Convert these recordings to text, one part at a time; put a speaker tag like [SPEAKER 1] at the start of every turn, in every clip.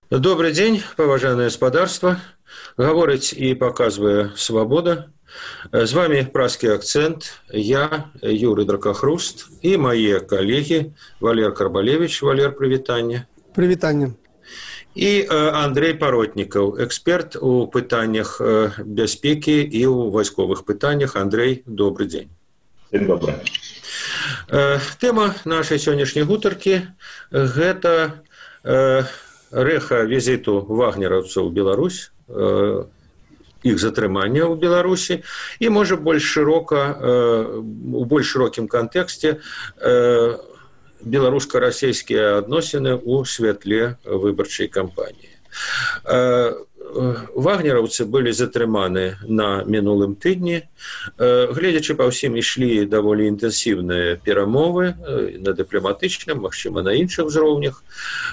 [SPEAKER 1] Добрый день, поважанное господарство. Говорить и показывая свобода. С вами «Пражский акцент». Я, Юрий Дракохруст, и мои коллеги Валер Карбалевич. Валер, привитание.
[SPEAKER 2] Привитание.
[SPEAKER 1] И Андрей Паротников, эксперт у пытаннях бяспеки и у войсковых пытаннях. Андрей, добрый день.
[SPEAKER 3] День добрый.
[SPEAKER 1] Тема нашей сегодняшней гутарки – это рэха візіту вагнераўцаў у Беларусь, іх затрымання ў Беларусі і, можа, у больш шырокім кантэксце беларуска-расійскія адносіны ў святле выбарчай кампаніі. Вагнераўцы былі затрыманы на мінулым тыдні. Гледзячы па ўсім, ішлі даволі інтэнсіўныя перамовы на дыпламатычным, магчыма, на іншых узроўнях.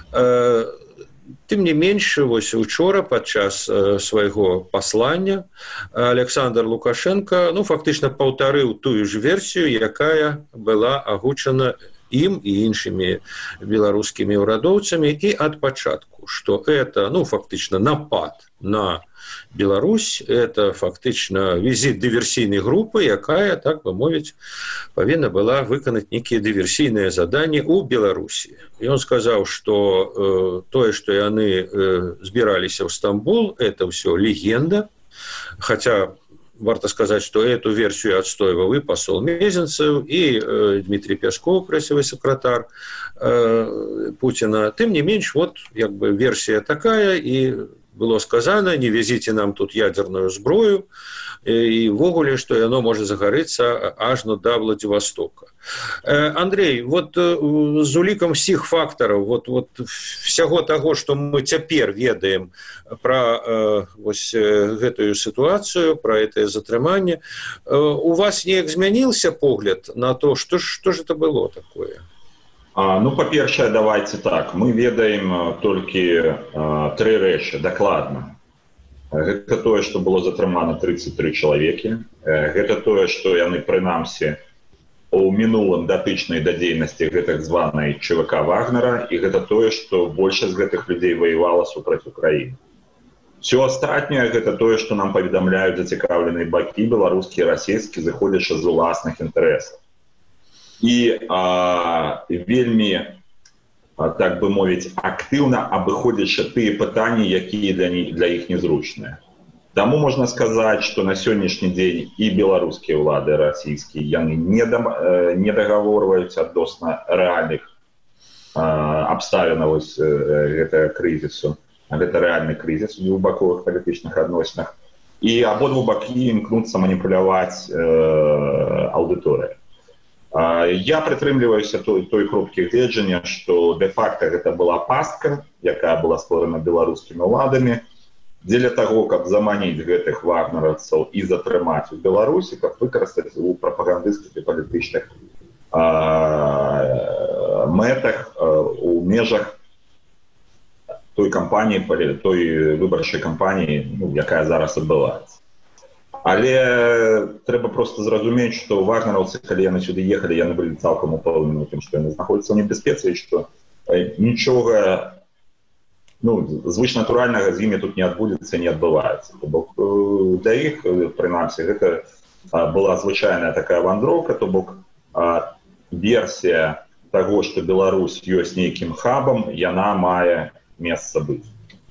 [SPEAKER 1] Тым не менш, вось учора падчас свайго паслання Александр Лукашенко фактычна паўтарыў тую ж версію, якая была агучана ім і іншымі беларускімі ўрадоўцамі і ад пачатку, што это, фактычна напад на Беларусь, это фактычна візіт дыверсійнай групы, якая, так бы мовіць, павінна была выканаць нейкія дыверсійныя заданні ў Беларусі. Ён сказаў, што тое, што яны збіраліся ў Стамбул, это ўсё легенда, хаця варта сказаць, што эту версію адстойваў і пасол Мезенцев, і Дмитрий Пясков, прэсавы сакратар Путина. Тым не менш, версія такая, і было сказано, не везите нам тут ядерную зброю, и ввогуле, что оно может загорыцца аж до Владивостока. Андрей, з улікам всіх фактараў, всяго таго, што мы цяпер ведаем пра гэтую сітуацыю, пра гэтае затрыманне, у вас неяк змяніўся погляд на то, што ж это было такое?
[SPEAKER 3] Па-першае, давайте так, мы ведаем толькі тры рэчы дакладна. Гэта тое, што было затрымана 33 чалавекі. Гэта тое, што яны, прынамсі, у мінулым датычнай да дзейнасці гэтак званай ЧВК Вагнера, і гэта тое, што большасць гэтых людзей ваявала супраць Украіны. Всё астатняе гэта тое, што нам паведамляюць зацікаўленыя бакі, беларускі і расійскі, зыходзячы з уласных інтарэсаў. І вельмі, так бы мовіць, актыўна абыходзячы тыя пытанні, якія для іх незручныя. Таму можна сказаць, што на сённяшні дзень і беларускія ўлады, і расійскія, яны не дагаворваюць адносна рэальных абставінаў гэтага крызісу. Гэта рэальны крызіс у двухбаковых палітычных адносінах. І абодва бакі імкнуцца маніпуляваць аўдыторыяй. Я прытрымліваюся той кропкі гледжання, што дэ-факта гэта была пастка, якая была створана беларускімі ўладамі, дзеля таго, каб заманіць гэтых вагнераўцаў і затрымаць у Беларусі, каб выкарыстаць у прапагандысцкіх і палітычных мэтах, у межах той выбарчай кампаніі, якая зараз адбываецца. Але трэба проста зразумець, што вагнераўцы, калі яны сюды ехалі, яны былі цалкам упэўнены тым, што яны знаходзяцца ў небяспецы, і што нічога звычнатуральнага з імі тут не адбудзецца, не адбываецца. То бок для іх, прынамсі, гэта была звычайная такая вандроўка, то бок версія таго, што Беларусь ёсць нейкім хабам, яна мае месца быць.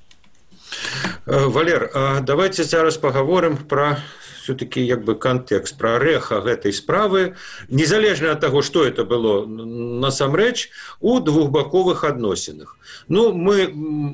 [SPEAKER 1] Валер, давайте зараз поговорим про все-таки контекст, про рэха гэтай справы, незалежна ад таго, што это было насамрэч у двухбаковых адносінах. Мы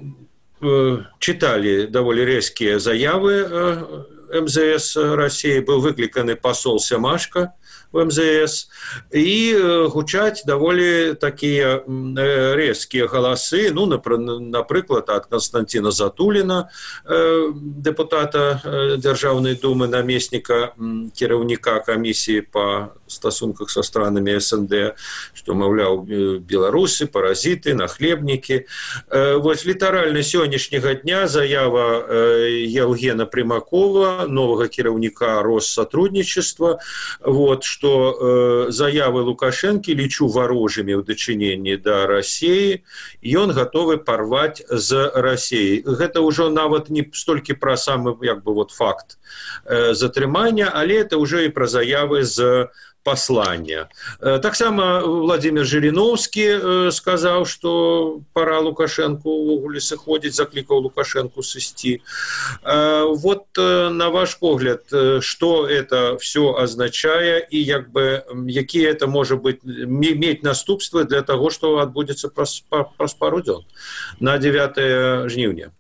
[SPEAKER 1] читали даволі рэзкія заявы МЗС России, был выкліканы пасол Сямашка в МЗС, и гучаць даволі такія рэзкія галасы, напрыклад, ад Константина Затуліна, депутата Дзяржаўнай думы, намесніка кіраўніка камісіі па стасунках со странами СНД, што, маўляў, беларусы, паразиты, нахлебнікі. Літаральна сённяшняга дня заява Евгена Примакова, новага кіраўніка Россотрудничества, што што заявы Лукашэнкі лічу варожымі ў дачыненні да Расіі, ён гатовы парваць з Расіяй. Гэта ўжо нават не столькі пра самы факт затрымання, але это ўжо і пра заявы з паслання. Таксама Владимир Жириновский сказаў, што пара Лукашэнку ўвогуле сыходзіць, заклікаў Лукашэнку сысці. Вот на ваш погляд, што это все означае і якія это можа мець наступствы для таго, што адбудзецца праз пару дзён на 9 жніўня?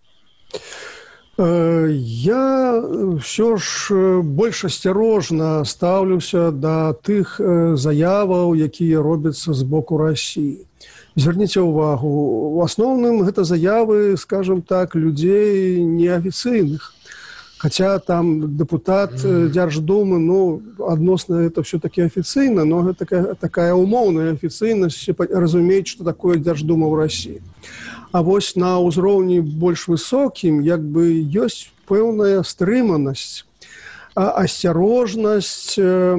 [SPEAKER 2] Я все ж больш асцярожна стаўлюся да тых заяваў, якія робяцца з боку Расіі. Звярніце ўвагу, у асноўным гэта заявы, скажем так, людзей неафіцыйных. Хаця там дэпутат Дзярждумы, адносна это все-таки афіцыйна, но гэта такая умоўная афіцыйнасць, разумець, што такое Дзярждума ў Расіі. А вось на ўзроўні больш высокім ёсць пэўная стрыманасць, асцярожнасць.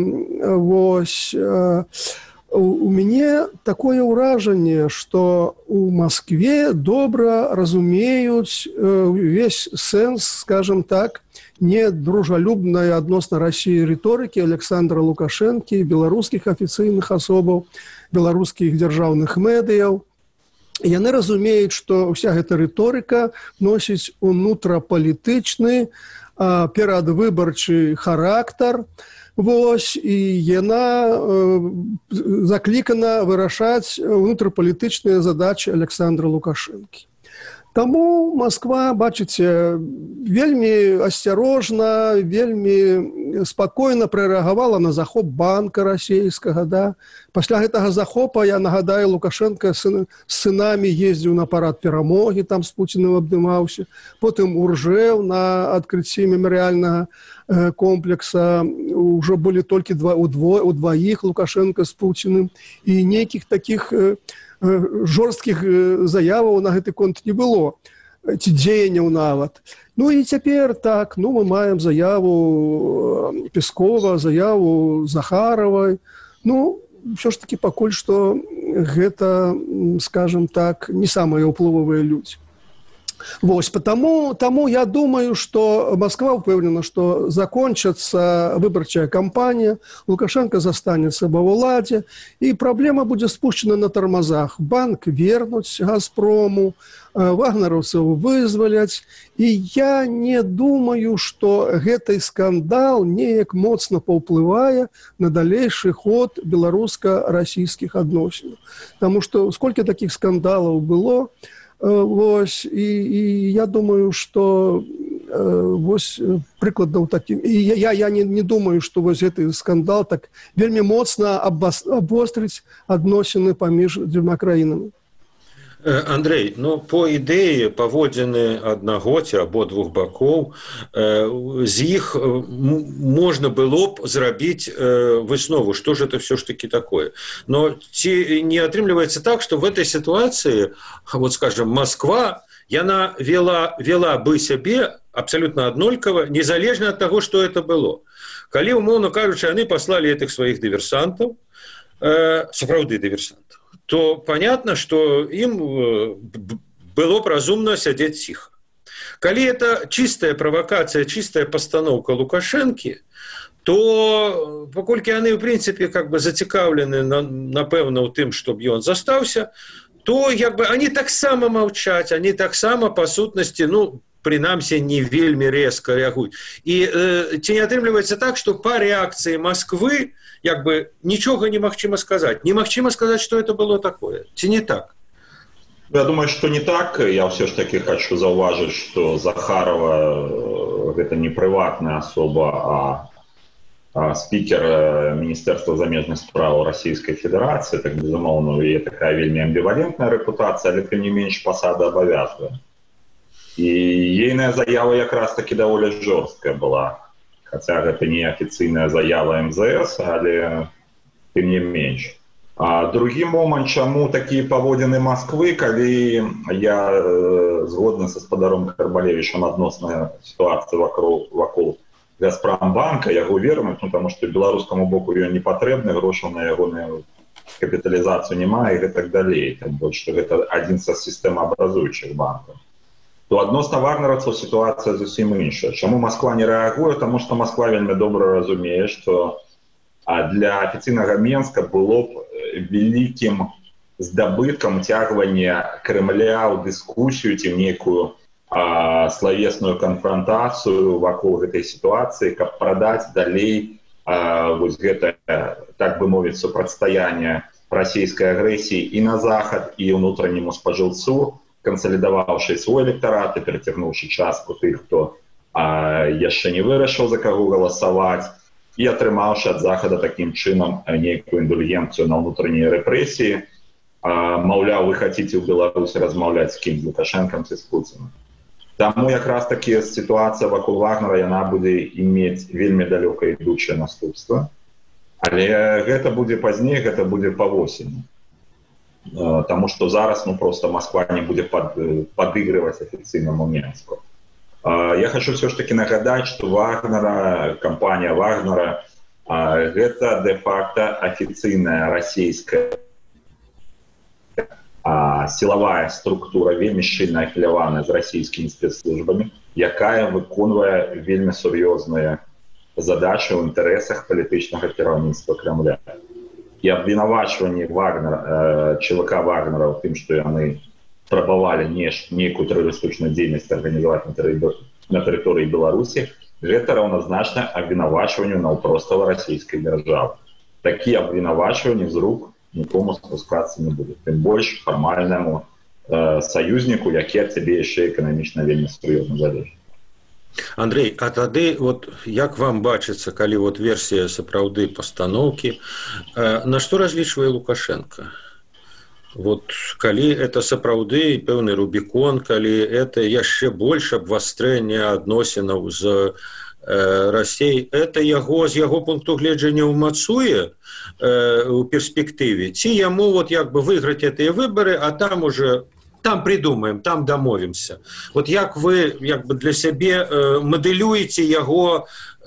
[SPEAKER 2] У мяне такое ўражанне, што у Маскве добра разумеюць увесь сэнс, скажем так, недружалюбнай адносна Расіі рыторыкі Александра Лукашэнкі, беларускіх афіцыйных асобаў, беларускіх дзяржаўных медыяў. Яны разумеюць, што ўся гэта рыторыка носіць унутрапалітычны, перадвыбарчы характар, і яна заклікана вырашаць унутрапалітычныя задачы Александра Лукашэнкі. Таму Масква, бачыце, вельмі асцярожна, вельмі спакойна прарэагавала на захоп банка расійскага. Пасля гэтага захопа, я нагадаю, Лукашенко з сынамі ездзіў на парад перамогі, там з Пуціным абдымаўся, потым уржэў на адкрыцці мемарыяльнага комплекса, ўжо былі толькі удваіх Лукашенко з Пуціным, і нейкіх такіх жорсткіх заяваў на гэты конт не было, ці дзеянняў нават. І цяпер так, мы маем заяву Пескова, заяву Захаравай. Все ж таки пакуль што гэта, скажем так, не самыя ўплывовыя людзі. Таму я думаю, што Масква ўпэўнена, што закончыцца выбарчая кампанія, Лукашенко застанецца ва ўладзе, і праблема будзе спушчана на тармазах. Банк вернуць Газпрому, вагнераўцаў вызваляць, і я не думаю, што гэты скандал неяк моцна паўплывае на далейшы ход беларуска-расійскіх адносінаў. Таму што сколькі такіх скандалаў было, і я думаю, што прыкладаў такім. І я не думаю, што гэты скандал так вельмі моцна абвострыць адносіны паміж дзвюма краінамі.
[SPEAKER 1] Андрей, по ідэі паводзіны аднаго ці абодвух бакоў, з іх можна было б зрабіць выснову, што ж это все ж таки такое. Но ці не атрымліваецца так, што в этой ситуации, скажем, Москва, яна вела бы сябе абсолютно аднолькава, незалежна ад таго, што это было. Калі, умоўна кажучы, яны паслалі этих сваіх дыверсантаў, сапраўды дыверсантаў, то понятно, что им было б разумно сядзець ціха. Калі это чистая провокация, чистая постановка Лукашэнкі, то паколькі яны, в принципе, зацікаўлены, напэўна, ў тым, чтобы ён застаўся, то они таксама маўчаць, они таксама, па сутнасці, прынамсі, не вельмі резка рэагуюць. І ці не атрымліваецца так, што па рэакцыі Масквы нічога немагчыма сказаць. Немагчыма сказаць, што это было такое. Ці не так?
[SPEAKER 3] Я думаю, что не так. Я все ж таки хочу заўважыць, что Захарова гэта не прыватная особа, а спикер Министерства замежных справ Российской Федерации. Так, безумоўно, у яе такая вельмі амбівалентная рэпутацыя, але тым не менш пасада абавязвае. І ейная заява якраз таки даволі жорсткая была. Хаця гэта не афіцыйная заява МЗС, але тым не менш. А другі момант, чаму такія паводзіны Масквы, калі я згодны са спадаром Карбалевічам адносна сітуацыі вакол Газпромбанка, яго вернуць, тому што беларускаму боку ён не патрэбны, грошаў на ягоную капіталізацыю няма і так далей. Тым больш, што гэта адзін са сістэмаабразуючых банкаў. То адносна вагнераўцаў сітуацыя зусім іншая. Чаму Масква не рэагуе? Таму што Масква вельмі добра разумее, што для афіцыйнага Менска было б вялікім здабыткам уцягвання Крэмля ў дыскусію ці нейкую славесную канфронтацыю вакол гэтай сітуацыі, каб прадаць далей вось гэта, так бы мовіць, супрацьстаянне расійскай агрэсіі і на захад, і ўнутранняму спажыўцу, кансалідаваўшы свой электарат і перацягнуўшы частку тых, хто яшчэ не вырашыў, за каго галасаваць, і атрымаўшы ад захада такім чынам нейкую індульгенцыю на ўнутраннія рэпрэсіі. Маўляў, вы хацеце ў Беларусі размаўляць з кім, з Лукашэнкам ці з Пуцінам. Таму якраз такі сітуацыя вакол Вагнера, яна будзе мець вельмі далёка ідучае наступства. Але гэта будзе пазней, гэта будзе па восені. Таму што зараз проста Масква не будзе падыгрываць афіцыйнаму Менску. Я хочу все ж таки нагадаць, што Вагнера, кампанія Вагнера, гэта де-факто афіцыйная расійская сілавая структура, вельмі шчыльна афіляваная з расійскімі спецслужбамі, якая выконвае вельмі сур'ёзныя задачы ў інтарэсах палітычнага кіраўніцтва Кремля. І абвінавачванне ЧВК Вагнера ў тым, што яны спрабавалі нейкую тэрарыстычную дзейнасць арганізаваць на тэрыторыі Беларусі, гэта раўназначна абвінавачванню наўпростава расійскай дзяржавы. Такія абвінавачванні з рук нікому спускацца не будзе. Тым больш фармальнаму саюзніку, які ад цябе яшчэ эканамічна вельмі сур'ёзна залежыць.
[SPEAKER 1] Андрей, а тады, як вам бачыцца, калі версія сапраўды пастаноўкі, на што разлічвае Лукашенко? Калі это сапраўды пэўны рубікон, калі это яшчэ больш абвастрэнне адносінаў з Расіяй, это яго з яго пункту гледжання ўмацуе у перспектыве, ці яму выйграць гэтыя выбары, а там уже там придумаем, там домовимся. Як вы для сябе мадэлюеце яго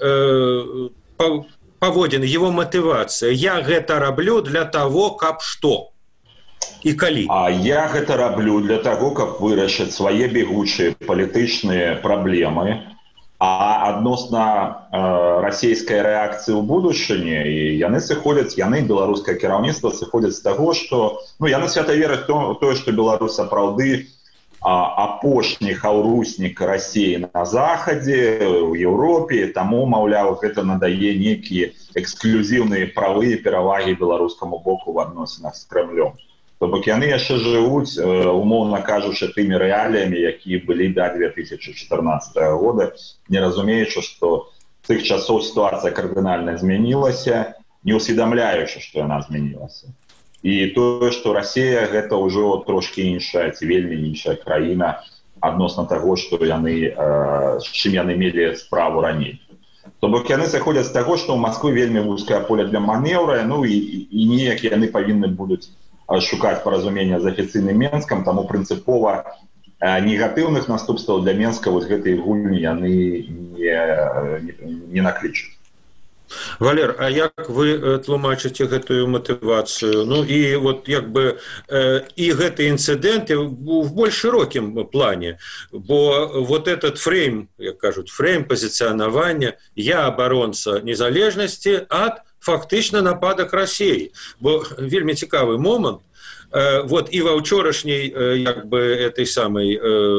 [SPEAKER 1] паводзіны, его матывацыя? Я гэта раблю для того, каб што? І калі?
[SPEAKER 3] Я гэта раблю для того, каб вырашыць свае бегучыя палітычныя праблемы, а адносна расійскай рэакцыі ў будучыні, і яны беларускае кіраўніцтва сыходзяць з таго, што яны свята вераць тое, што Беларусь сапраўды апошні хаўруснік Расіі на захадзе, у Еўропе, таму, маўляў, гэта надае нейкія эксклюзіўныя правы і перавагі беларускаму боку ў адносінах з Кремлем. То бок яны яшчэ жывуць, умоўна кажучы, тымі рэаліямі, якія былі да 2014 года, не разумеючы, што з тых часоў сітуацыя кардынальна змянілася, не усведамляючы, што яна змянілася. І тое, што Расія гэта ўжо трошкі іншая, ці вельмі іншая краіна адносна таго, што яны, з чым яны мелі справу раней. То бок яны сыходзяць з таго, што ў Масквы вельмі вузкае поле для манеўра, і неяк яны павінны будуць шукаць паразумення з афіцыйным Менскам, таму прынцыпова негатыўных наступстваў для Менска гэтай гульні яны не наклічуць.
[SPEAKER 1] Валер, а як вы тлумачыце гэтую матывацыю? І і гэты інцыдэнт в больш шырокім плане, бо этот фрейм, як кажуць, фрейм пазіцыянавання «я абаронца незалежнасці» ад фактычна нападак Расіі. Бо вельмі цікавы момант, і ва ўчорашняй этой самой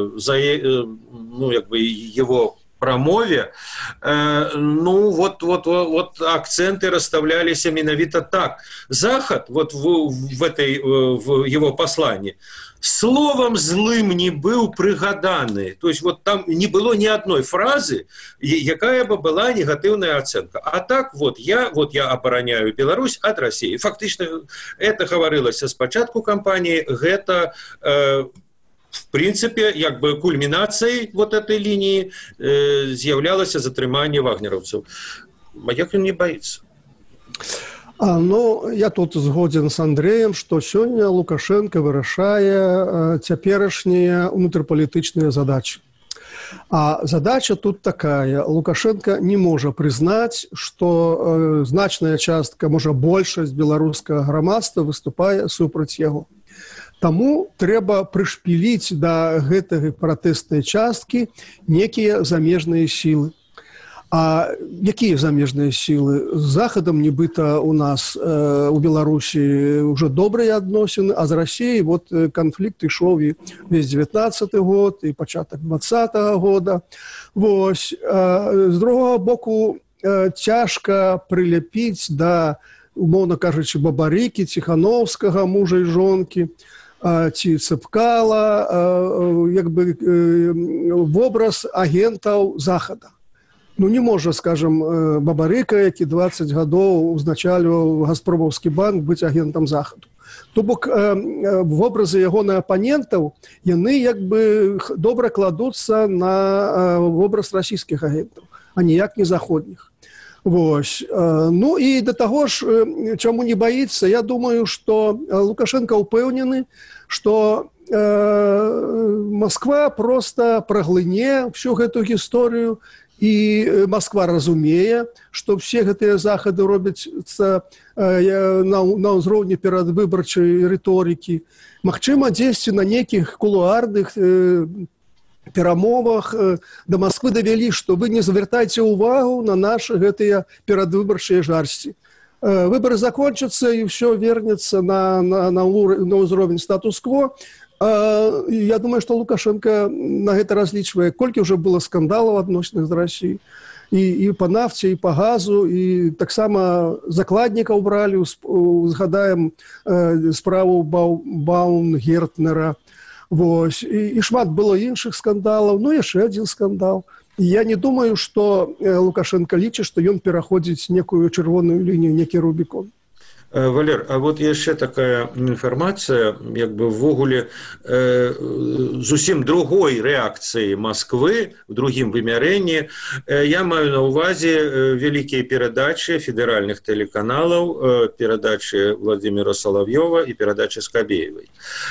[SPEAKER 1] его прамове акценты расставляліся менавіта так. Захад в его послании словом злым не быў прыгаданы. То есть там не было ни одной фразы, якая бы была негатыўная ацэнка. А так я абараняю Беларусь ад Расіі. Фактычна это гаварылася спачатку кампаніі, гэта в принципе кульмінацыяй этой лінії з'яўлялася затрыманне вагнераўцаў. А як ён не боится?
[SPEAKER 2] Я тут згоден с Андреем, что сёння Лукашенко вырашае цяперашнія унутрыпалітычныя задачи. А задача тут такая. Лукашенко не может признать, что значная частка, может, большасць беларускага грамадства выступае супраць яго. Таму трэба прышпіліць да гэтай пратэснай часткі некія замежныя сілы. А якія замежныя сілы? З Захадам нібыта у нас у Беларусі ўжо добрыя адносіны, а з Расіяй вот канфлікт ішоў і весь 19-й год, і пачатак 20-го года. Вось. З другого боку, цяжка прыляпіць да, умоўна кажучы, Бабарыкі, Ціхановскага, мужа і жонкі, ці Цыпкала, як бы вобраз агентаў Захада. Ну, не можа, скажем, Бабарыка, які 20 гадоў узначальваў Газпромаўскі банк, быць агентам Захаду. То бок вобразы ягоных апанентаў, яны як бы добра кладуцца на вобраз расійскіх агентаў, а ніяк не заходніх. Вось. Ну і да таго ж, чаму не баіцца, я думаю, што Лукашенко ўпэўнены, што Москва проста праглыне всю гэту гісторыю, і Москва разумее, што все гэтыя захады робяцца на ўзроўні перадвыбарчай рыторыкі. Магчыма, дзесьці на нейкіх кулуарных перамовах да Москвы давялі, што вы не звяртайце ўвагу на нашы гэтыя перадвыбарчыя жарсці. Выбары закончацца, і ўсё вернецца на ўзровень статус-кво. Я думаю, что Лукашенко на это различивает. Колькі уже было скандалов адносных з Россией. И по нафте, и по газу, и так само закладников брали, згадаем справу Баумгертнера. Вось. И шмат было іншых скандалов, ну яшчэ один скандал. И я не думаю, что Лукашенко лічыць, что ён пераходзіць некую чырвоную лінію, некі Рубікон.
[SPEAKER 1] Валер, а вот яшчэ такая інфармацыя, як бы ввогуле зусім другой рэакцыі Москвы в другім вымярэнні. Я маю на ўвазе вялікія перадачы федэральных тэлеканалаў, перадачы Владимира Соловьёва і перадачы Скабеевай.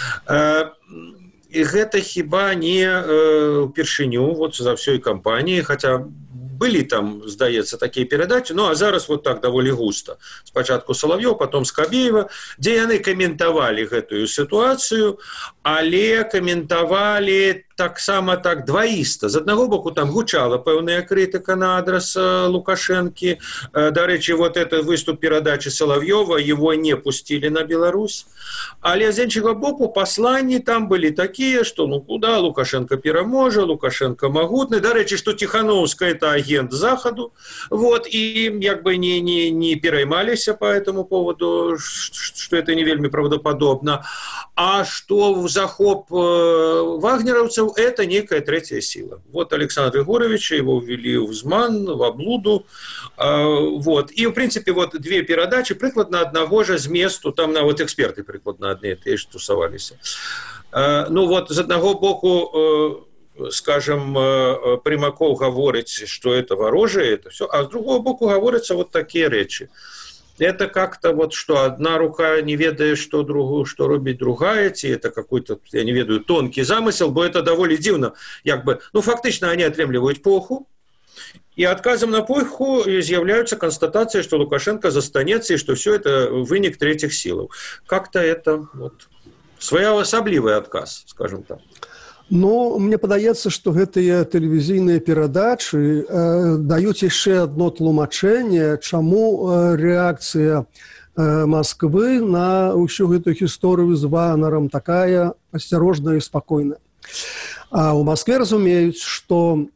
[SPEAKER 1] І гэта хіба не ўпершыню вот за ўсёй кампаніі, хаця были там, здаецца, такія перадачы, ну а зараз вот так даволі густа. Спачатку Соловьёв, потом Скабеева, дзе яны каментавалі гэтую сітуацыю, але каментавалі таксама так дваіста. З аднаго боку там гучала пэўная крытыка на адрас Лукашэнкі. Дарэчы, вот этот выступ перадачы Соловьёва, его не пустили на Беларусь. Але з іншага боку пасланні там былі такія, што ну куда Лукашенко пераможа, Лукашенко магутны. Дарэчы, што Тихановская это агент Захаду. Вот, и як бы не пераймаліся по этому поводу, что это не вельмі правдоподобно. А что в захоп вагнеровцев это некая третья сила. Вот Александр Егорович, его ввели в зман, в облуду. Вот. И, в принципе, вот две передачи прикладно одного же зместу, там на вот эксперты прикладно одни и ж тусовались. Ну вот, з одного боку, скажем, Примаков говорит, что это ворожие, это все, а с другого боку говорятся вот такие речи. Это как-то вот, что одна рука не ведает, что робить другая, ці это какой-то, я не ведаю, тонкий замысел, бо это довольно дивно, як бы, ну, фактично они отрэмліваюць поху, и отказом на поху з'являются констатации, что Лукашенко застанется, и что все это вынік третьих сил. Как-то это вот своеасаблівый отказ, скажем так.
[SPEAKER 2] Ну, мне падаецца, што гэтыя тэлевізійныя перадачы даюць яшчэ адно тлумачэнне, чаму рэакцыя Москвы на ўсю гэту гісторыю з Вагнерам такая асцярожная і спакойная. А ў Москве разумеюць, што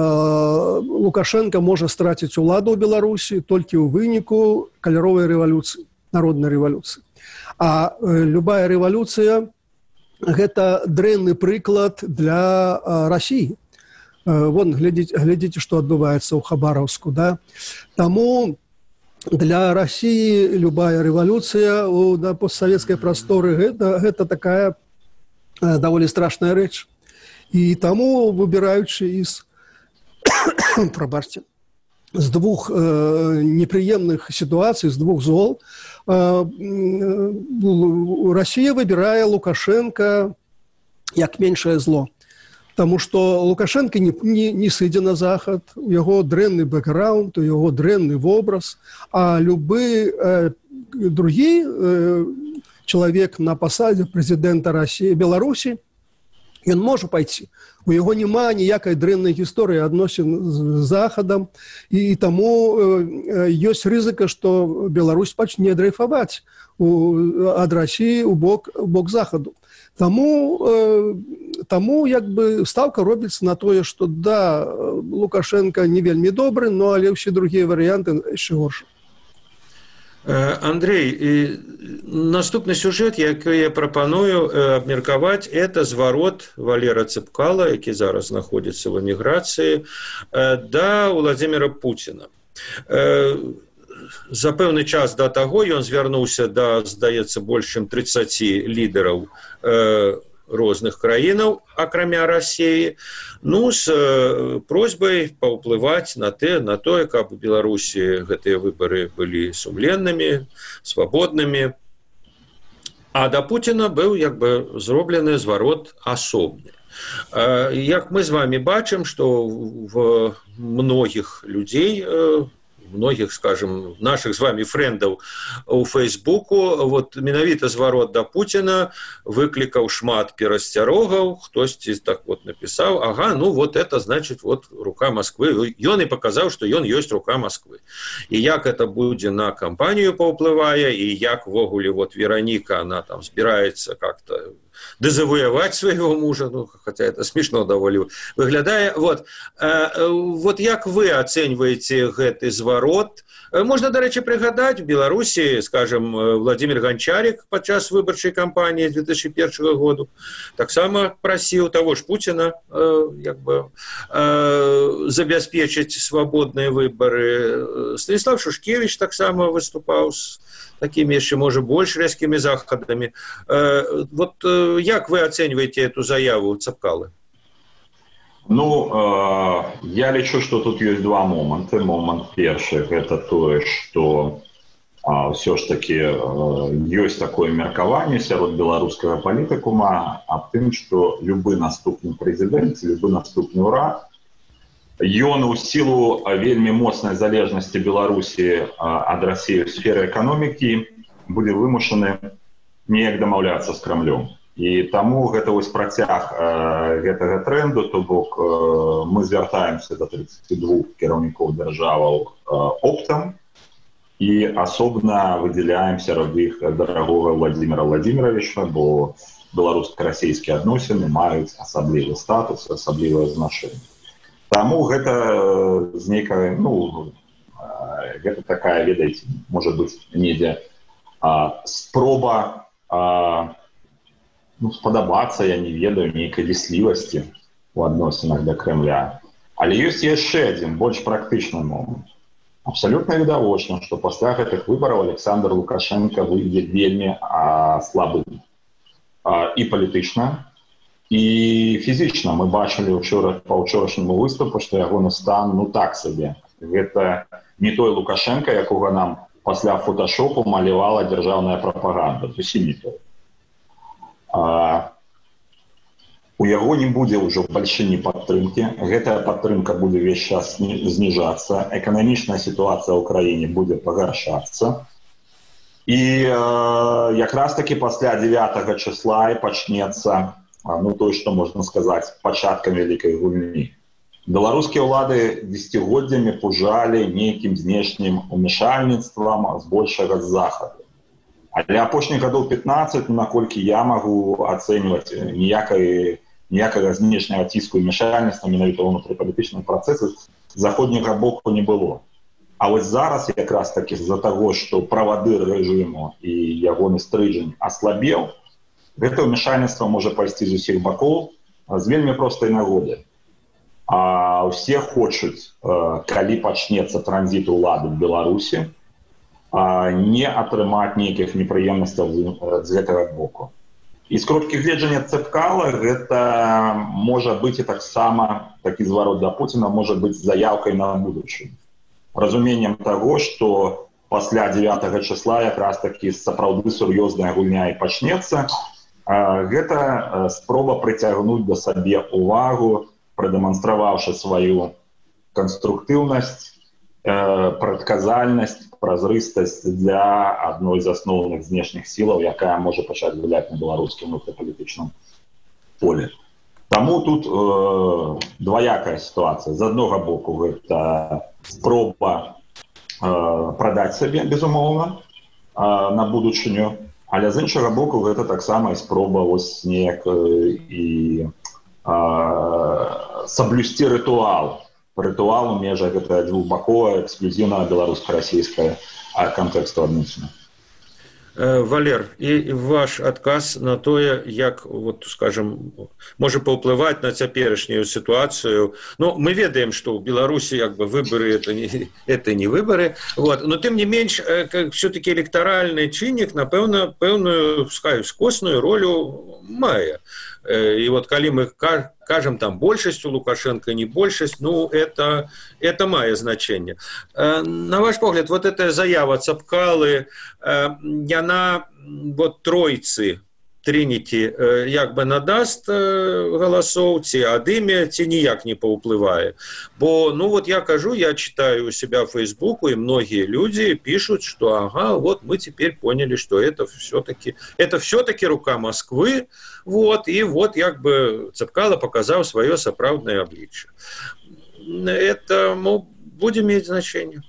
[SPEAKER 2] Лукашенко можа страціць уладу ў Беларусі толькі ў выніку каляровай рэвалюцыі, народнай рэвалюцыі. А любая рэвалюцыя гэта дрэнны прыклад для России. Вон, глядзіце, што адбываецца ў Хабаровску. Да? Таму для России любая рэвалюцыя на постсоветскай прасторы гэта такая даволі страшная рэч. І таму, выбіраючы з двух непрыемных сітуацый, з двух зол, Россия выбирает Лукашенко як меньшее зло. Таму што Лукашенко не сыдзе на захад, у яго дрэнны бэкграунд, у яго дрэнны вобраз, а любы другі чалавек на пасадзе прэзідэнта Беларусі, ён можа пайці. У яго няма ніякай дрэннай гісторыі адносін з захадам, і таму ёсць рызыка, што Беларусь пачне дрейфаваць ад Расіі у бок захаду. Таму як бы ставка робіцца на тое, што да, Лукашенко не вельмі добры, но але ўсе другія варыянты яшчэ горш.
[SPEAKER 1] Андрей, наступны сюжэт, які я прапаную абмеркаваць, это зварот Валера Цепкала, які зараз знаходзіцца в эміграцыі, да Владимира Путина. За пэўны час да таго ён звярнуўся да, здаецца, больш чым 30 лідараў розных краінаў, акрамя Расіі, з просьбай паўплываць на тое, каб у Беларусі гэтыя выбары былі сумленнымі, свабоднымі. А да Путіна быў як бы зроблены зварот асобны. Як мы з вами бачым, што в многіх людзей, многіх, скажем, наших з вами фрэндаў у Фейсбуку, вот менавіта зварот да Путина выклікаў шмат перасцярогаў, хтосьці так вот напісаў, ага, ну вот это значит вот рука Москвы. Ён і паказаў, што ён ёсць рука Москвы. І як это будзе на кампанію паўплывае, і як ввогуле вот Вероніка, она там збіраецца как-то дезавоевать своего мужа, хотя это смешно довольно выглядае. Вот як вы оцениваете гэты зварот? Можно, до речі, пригадать, в Беларуси, скажем, Владимир Гончарик подчас выборчей кампании 2001 года так само просил того ж Путина забеспечить свободные выборы. Станислав Шушкевич так само выступал с такими еще, может, больше резкими заходами. Вот як вы оцениваете эту заяву Цепкалы?
[SPEAKER 3] Я лічу, что тут есть два момента. Момент першы – это то, что все ж таки есть такое меркаванне сярод беларускага палітыкума аб тым, что любы наступны прэзідэнт, любы наступны ўрад, ён у силу вельмі моцнай залежнасці Беларусі ад Расіі в сферы эканомікі будзе вымушаны неяк дамаўляцца з Крамлём. І таму гэта вось працяг гэтага тренду, то бок мы звяртаемся да 32 кіраўнікоў дзяржаваў оптам і асобна выдзяляем сярод іх дарагога Владимира Владимировича, бо беларуска-расійскія адносіны маюць асаблівы статус, асаблівае значэнне. Таму гэта з нейкай, гэта такая, ведаеце, можа быць недзе спроба спадабацца, я не ведаю, нейкай ліслівасці у адносінах да Крэмля. Але ёсць яшчэ адзін больш практычны момант. Абсалютна відавочна, што пасля гэтых выбараў Александр Лукашенко выйдзе вельмі слабым. І палітычна, і фізічна. Мы бачылі па ўчорашняму выступу, што ягоны стан так сабе. Гэта не той Лукашенко, якога нам пасля фотошопу малявала дзяржаўная прапаганда. Зусім не той. У яго не будзе ўжо бальшыні падтрымкі. Гэтая падтрымка будзе ўвесь час зніжацца. Эканамічная сітуацыя ў краіне будзе пагаршацца. І якраз такі пасля 9 числа і пачнецца той, што можна сказаць, пачаткам вялікай гульні. Беларускія ўлады дзесяцігоддзямі пужалі нейкім знешнім умешальніцтвам збольшага з захаду. Але апошніх гадоў 15, наколькі я магу ацэньваць, ніякага знешняга ціску і умешальніцтва менавіта ўнутрыпалітычнага працэсу з заходняга боку не было. А вось зараз якраз такі з-за таго, што правадыр рэжыму і ягоны стрыжань аслабеў, гэта ўмешальніцтва можа пайсці з усіх бакоў з вельмі простай нагоды. Усе хочуць, калі пачнецца транзіт улады в Беларусі, не атрымаць нейкіх непрыемнасцяў з гэтага боку. І з кропкі гледжання Цепкала гэта можа быць і таксама такі зварот да Путіна можа быць заяўкай на будучыню. Разуменнем таго, што пасля 9 числа якраз такі сапраўды сур'ёзная гульня і пачнецца, Гэта спроба прыцягнуць да сабе увагу, прадэманстраваўшы сваю канструктыўнасць, прадказальнасць, празрыстасць для адной з асноўных знешніх сілаў, якая можа пачаць гуляць на беларускім внутрыпалітычным поле. Таму тут дваякая сітуацыя. З аднога боку, гэта спроба прадаць сабе, безумоўна, на будучыню, але з іншага боку, гэта таксама і спроба вось неяк і саблюсці рытуал у межах гэта двухбаковая, эксклюзіўная беларуска-расійская кантэксту адносіна.
[SPEAKER 1] Валер, і ваш адказ на тое, як, вот, скажем, можа паўплываць на цяперашнюю сітуацыю. Ну, мы ведаем, што ў Беларусі як бы выборы это не выборы, вот, но тым не менш все-таки электаральны чыннік, напэўна, пэўную скосную ролю мае. И вот калі мы кажем там большасць у Лукашенко, не большасць, ну это мае значение. На ваш погляд, вот эта заява Цапкалы, яна вот тройцы Трініті як бы надаст галасоў, ці адыме, ці ніяк не паўплывае. Бо, ну вот я кажу, я читаю у себя в Фейсбуку, и многие люди пишут, что ага, вот мы теперь поняли, что это все-таки рука Москвы, вот, и вот як бы Цапкала показал свое сапраўднае аблічча. Это будзе мець значение.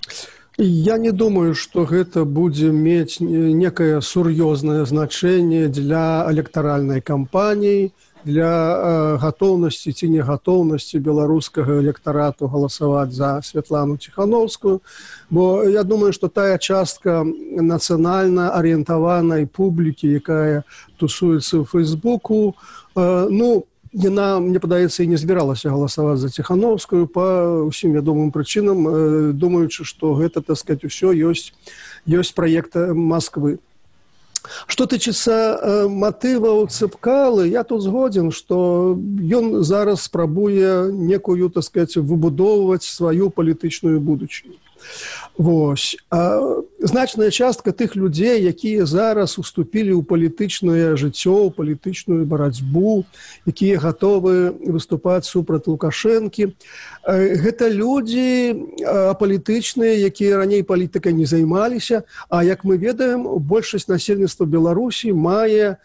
[SPEAKER 2] Я не думаю, что гэта будзе мець некае сур'ёзнае значэнне для электаральнай кампаніі, для гатоўнасці ці негатоўнасці беларускага электарату галасаваць за Святлану Ціхановскую, бо я думаю, што тая частка нацыянальна арыентаванай публікі, якая тусуецца ў Фейсбуку, ну, яна, мне падаецца, і не збіралася галасаваць за Ціхановскую па ўсім вядомым прычынам, думаючы, што гэта, так сказать, усё ёсць праект Москвы. Што тычыцца матываў Цапкалы, я тут згодзін, што ён зараз спрабуе некую, так сказать, выбудоўваць сваю палітычную будучыню. Вось. Значная частка тых людзей, якія зараз уступілі ў палітычнае жыццё, ў палітычную барацьбу, якія гатовы выступаць супраць Лукашэнкі, гэта людзі апалітычныя, якія раней палітыкай не займаліся, а як мы ведаем, большасць насельніцтва Беларусі мае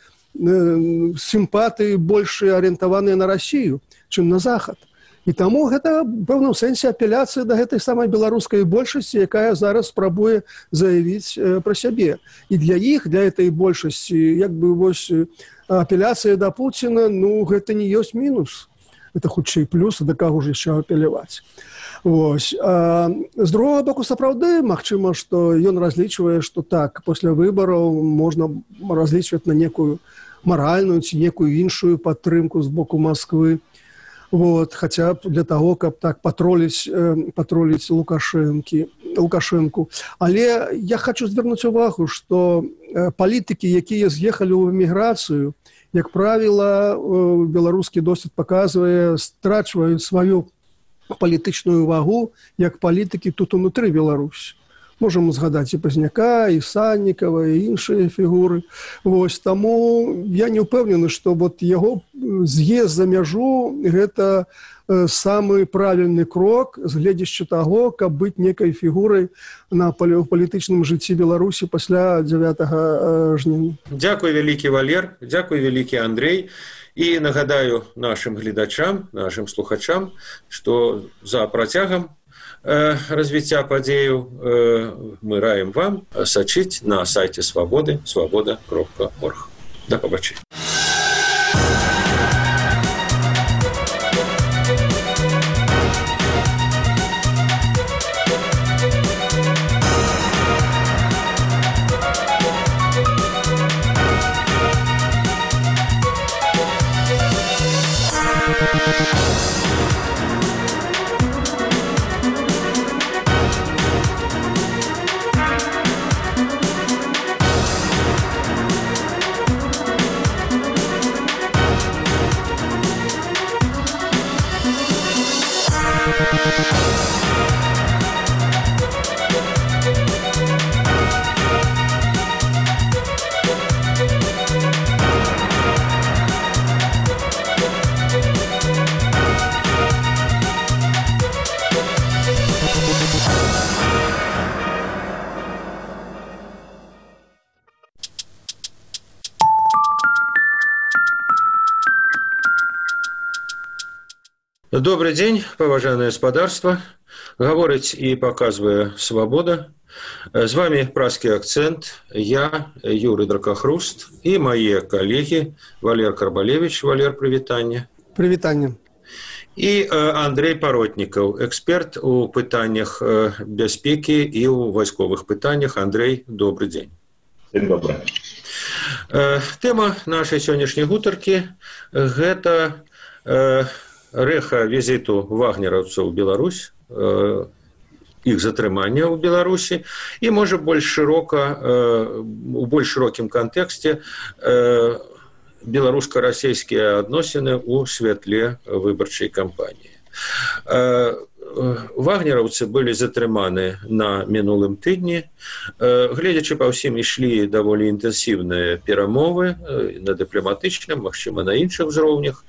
[SPEAKER 2] сімпатыі больш арыентаваныя на Расію, чым на Захад. І таму гэта, в пэўным сэнсе, апеляцыя да гэтай самай беларускай большасці, якая зараз спрабуе заявіць пра сябе. І для іх, для этой большасці, як бы вось апеляцыя да Пуціна, ну, гэта не ёсць мінус. Гэта хутчэй плюс, да каго ж яшчэ апеляваць. Вось. З другога боку, сапраўды, магчыма, што ён разлічвае, што так, пасля выбараў можна разлічваць на некую маральную ці некую іншую падтрымку з боку Москвы. Вот, хотя б для того, каб так патроліць Лукашэнку. Але я хочу звярнуць увагу, што палітыкі, якія з'ехалі ў эміграцыю, як правіла, беларускі досвед паказвае, страчваюць сваю палітычную вагу, як палітыкі тут унутры Беларусі. Можам згадаць і Пазняка, і Саннікава, і іншыя фігуры. Вось, таму я не ўпэўнены, што вот яго з'езд за мяжу – гэта самы правільны крок, згледзячы таго, каб быць некай фігурай на палітычным жыцці Беларусі пасля 9 жніўня.
[SPEAKER 1] Дзякуй вялікі, Валер, дзякуй вялікі, Андрей. І нагадаю нашим гледачам, нашим слухачам, што за працягам развіцця падзеяў мы раім вам сачыць на сайце Свабоды, свабода.орг. Да пабачэння. Добрый день, поважанное господарство. Говорить и показывая свобода. С вами «Пражский акцент», я, Юрий Дракохруст, и мои коллеги Валер Карбалевич. Валер, привитание.
[SPEAKER 2] Привитание.
[SPEAKER 1] И Андрей Паротников, эксперт у пытаннях бяспеки и у войсковых пытаннях. Андрей, добрый день.
[SPEAKER 3] День добрый.
[SPEAKER 1] Тема нашей сегодняшней гутарки – это рэха візіту вагнераўцаў у Беларусь, іх затрымання ў Беларусі і, можа, у больш шырокім кантэксце беларуска-расійскія адносіны ў святле выбарчай кампаніі. Вагнераўцы былі затрыманы на мінулым тыдні. Гледзячы па ўсім, ішлі даволі інтэнсіўныя перамовы на дыпламатычным, магчыма, на іншых узроўнях.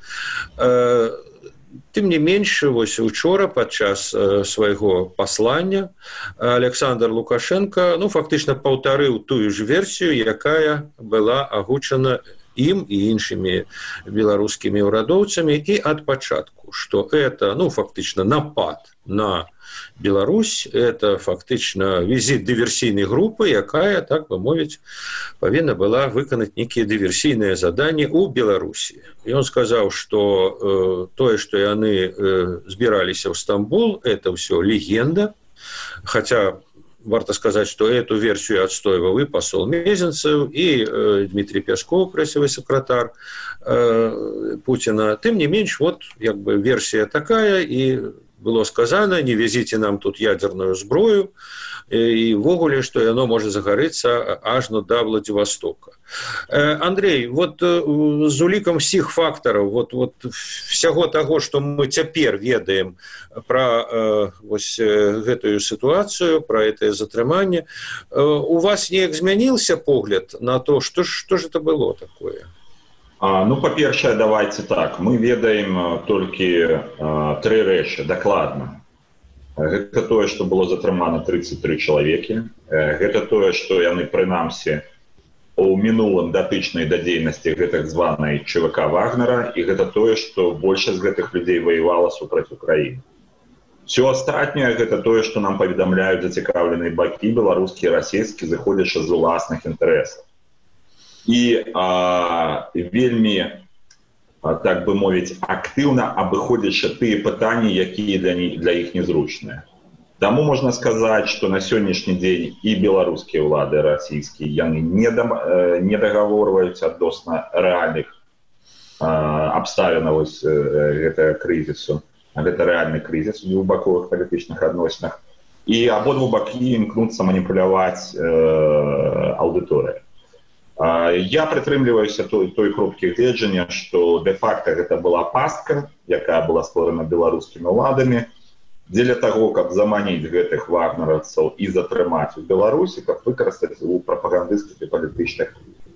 [SPEAKER 1] Тым не менш, вось учора падчас свайго паслання Александр Лукашенко фактычна паўтарыў тую ж версію, якая была агучана ім і іншымі беларускімі ўрадоўцамі і ад пачатку, што это, фактычна напад на Беларусь, это фактычна візіт дыверсійнай групы, якая, так бы мовіць, павінна была выканаць нейкія дыверсійныя заданні ў Беларусі. Ён сказаў, што тое, што яны збіраліся ў Стамбул, это ўсё легенда, хаця варта сказаць, што эту версію адстойваў і пасол Мезенцев, і Дмитрий Пясков, прэсавы сакратар Путина. Тым не менш, версія такая, і было сказано, не везите нам тут ядерную зброю, и ввогуле, что оно может загарыцца аж до Владивостока. Андрей, з улікам всіх фактараў, всяго таго, што мы цяпер ведаем пра гэтую сітуацыю, пра гэтае затрыманне, у вас неяк змяніўся погляд на то, што ж это было такое?
[SPEAKER 3] Па-першае, давайте так. Мы ведаем толькі тры рэчы дакладна. Гэта тое, што было затрымана 33 чалавекі. Гэта тое, што яны, прынамсі, у мінулым датычнай да дзейнасці гэтак званай ЧВК Вагнера, і гэта тое, што большасць гэтых людзей ваявала супраць Украіны. Все астатняе гэта тое, што нам паведамляюць зацікаўленыя бакі, беларускі і расійскі, зыходзячы з уласных інтарэсаў. І вельмі, так бы мовіць, актыўна абыходзячы тыя пытанні, якія для іх незручныя. Таму можна сказаць, што на сённяшні дзень і беларускія ўлады, расійскія, яны не дагаворваюць адносна рэальных абставінаў гэтага крызісу. Гэта рэальны крызіс у двухбаковых палітычных адносінах. І абодва бакі імкнуцца маніпуляваць аўдыторыяй. Я прытрымліваюся той кропкі гледжання, што дэ-факта гэта была пастка, якая была створана беларускімі ўладамі, дзеля таго, каб заманіць гэтых вагнераўцаў і затрымаць у Беларусі, каб выкарыстаць у прапагандысцкіх і палітычных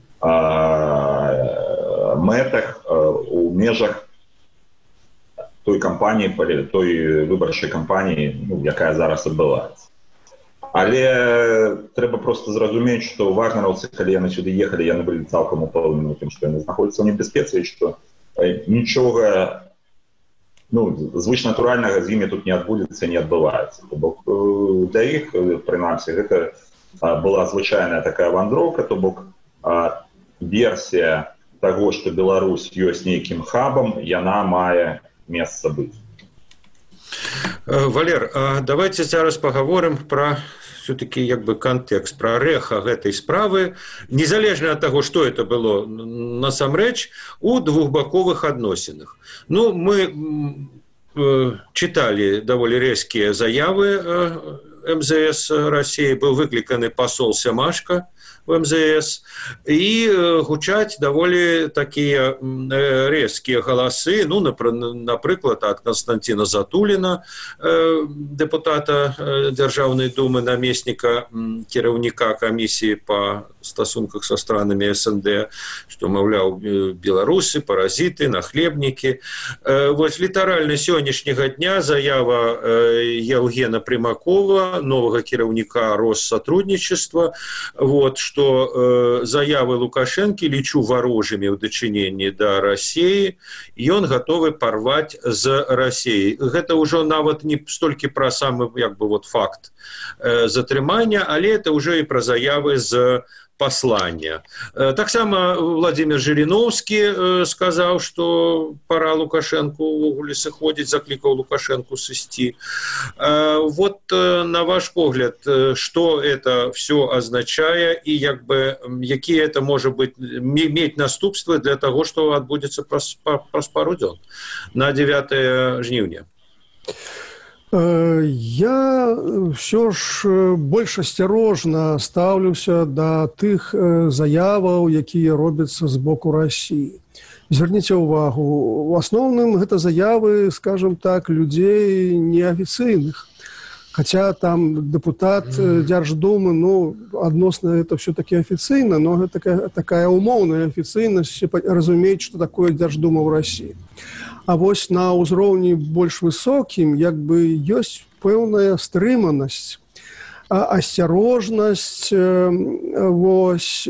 [SPEAKER 3] мэтах, у межах той кампаніі, той выбарчай кампаніі, якая зараз адбываецца. Але трэба проста зразумець, што вагнераўцы, калі яны сюды ехалі, яны былі цалкам упэўнены тым, што яны знаходзяцца ў небяспецы, і што нічога звычнатуральнага з імі тут не адбудзецца, не адбываецца. То бок для іх, прынамсі, гэта была звычайная такая вандроўка, то бок версія таго, што Беларусь ёсць нейкім хабам, яна мае месца быць.
[SPEAKER 1] Валер, давайте зараз паговорым пра все-таки контекст, пра рэха гэтай справы, незалежна ад таго, што это было насамрэч у двухбаковых адносінах. Мы чыталі даволі рэзкія заявы МЗС России, быў выкліканы пасол Сямашка в МЗС, і гучаць даволі такія рэзкія галасы, напрыклад, ад Константина Затуліна, дэпутата Дзяржаўнай думы, намесніка кіраўніка камісіі па стасунках со странами СНД, что, маўляў, беларусы, паразиты, нахлебники. Вот літаральна сённяшняга дня заява Евгена Примакова, нового кіраўніка Россотрудничества, вот, что заявы Лукашенко лічу варожымі ў дачыненні да России, и он готовы порвать з Россией. Гэта ўжо нават не столькі пра самы як бы вот факт затрымання, але это уже и про заявы з послання. Таксама Владимир Жириновский сказал, что пора Лукашенко увогуле сыходзіць, закликал Лукашенко сысці. Вот на ваш погляд, что это все означает и як бы, какие это может быть, иметь наступства для того, что отбудется праз пару дзён на 9 жніўня?
[SPEAKER 2] Я все ж больш асцярожна стаўлюся да тых заяваў, якія робяцца з боку России. Зверніце ўвагу, в асноўным гэта заявы, скажем так, людзей неафіцыйных. Хотя там депутат Держдумы, ну, адносна это все-таки официально, но это такая умоўная официальность, разумець, что такое Держдума в России. А вось на ўзроўні больш высокім, як бы ёсць пэўная стрыманасць, асцярожнасць. Вось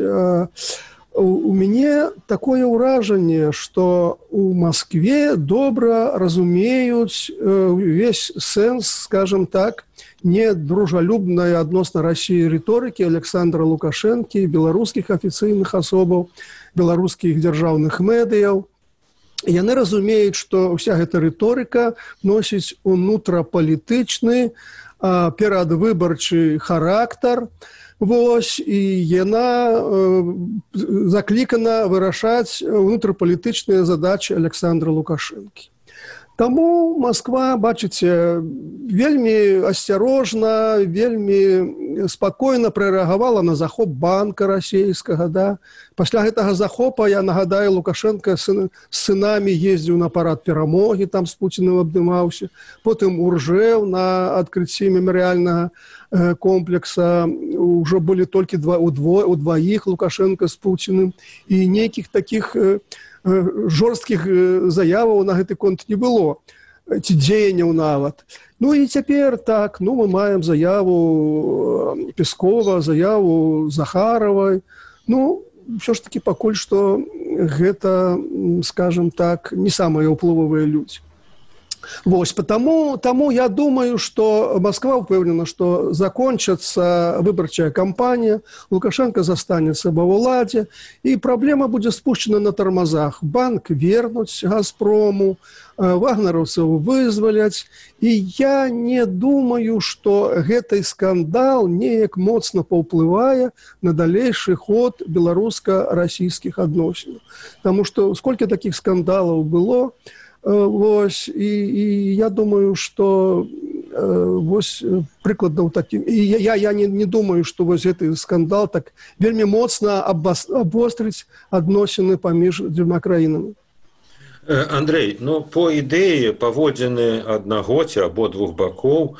[SPEAKER 2] у мяне такое ўражанне, што у Москве добра разумеюць весь сэнс, скажем так, недружалюбной адносна России рыторыкі Александра Лукашенко, беларускіх афіцыйных асобаў, беларускіх дзяржаўных медыяў. Яны разумеюць, што ўся гэта рыторыка носіць унутрапалітычны, перадвыбарчы характар. Вось, і яна заклікана вырашаць унутрапалітычныя задачы Александра Лукашенко. Таму Москва, бачыце, вельмі асцярожна, вельмі спакойна прарэагавала на захоп банка расійскага. Да? Пасля гэтага захопа, я нагадаю, Лукашенко з сынамі ездзіў на парад перамогі, там з Пуціным абдымаўся, потым уржэў на адкрыцці мемарыяльнага комплекса, ўжо былі толькі удваіх Лукашенко з Пуціным, і нейкіх такіх жорсткіх заяваў на гэты конт не было, ці дзеянняў нават. Ну і цяпер так, ну мы маем заяву Пескова, заяву Захаровой. Ну, ўсё ж таки пакуль што гэта, скажем так, не самыя ўплывовыя людзі. Вось, потому я думаю, что Москва упэўнена, что закончится выборчая кампания, Лукашенко застанется во ўладзе, и проблема будет спущена на тормозах. Банк вернуть Газпрому, вагнеровцев вызваляць. И я не думаю, что гэты скандал неяк моцна паўплывае на далейшы ход беларуска-расійскіх адносінаў. Потому что сколько таких скандалов было, вось, і я думаю, што вось прыкладаў такім, і я не думаю, што вось гэты скандал так вельмі моцна абвострыць адносіны паміж дзвюма краінамі.
[SPEAKER 1] Андрей, ну, по ідэі паводзіны аднаго ці абодвух бакоў,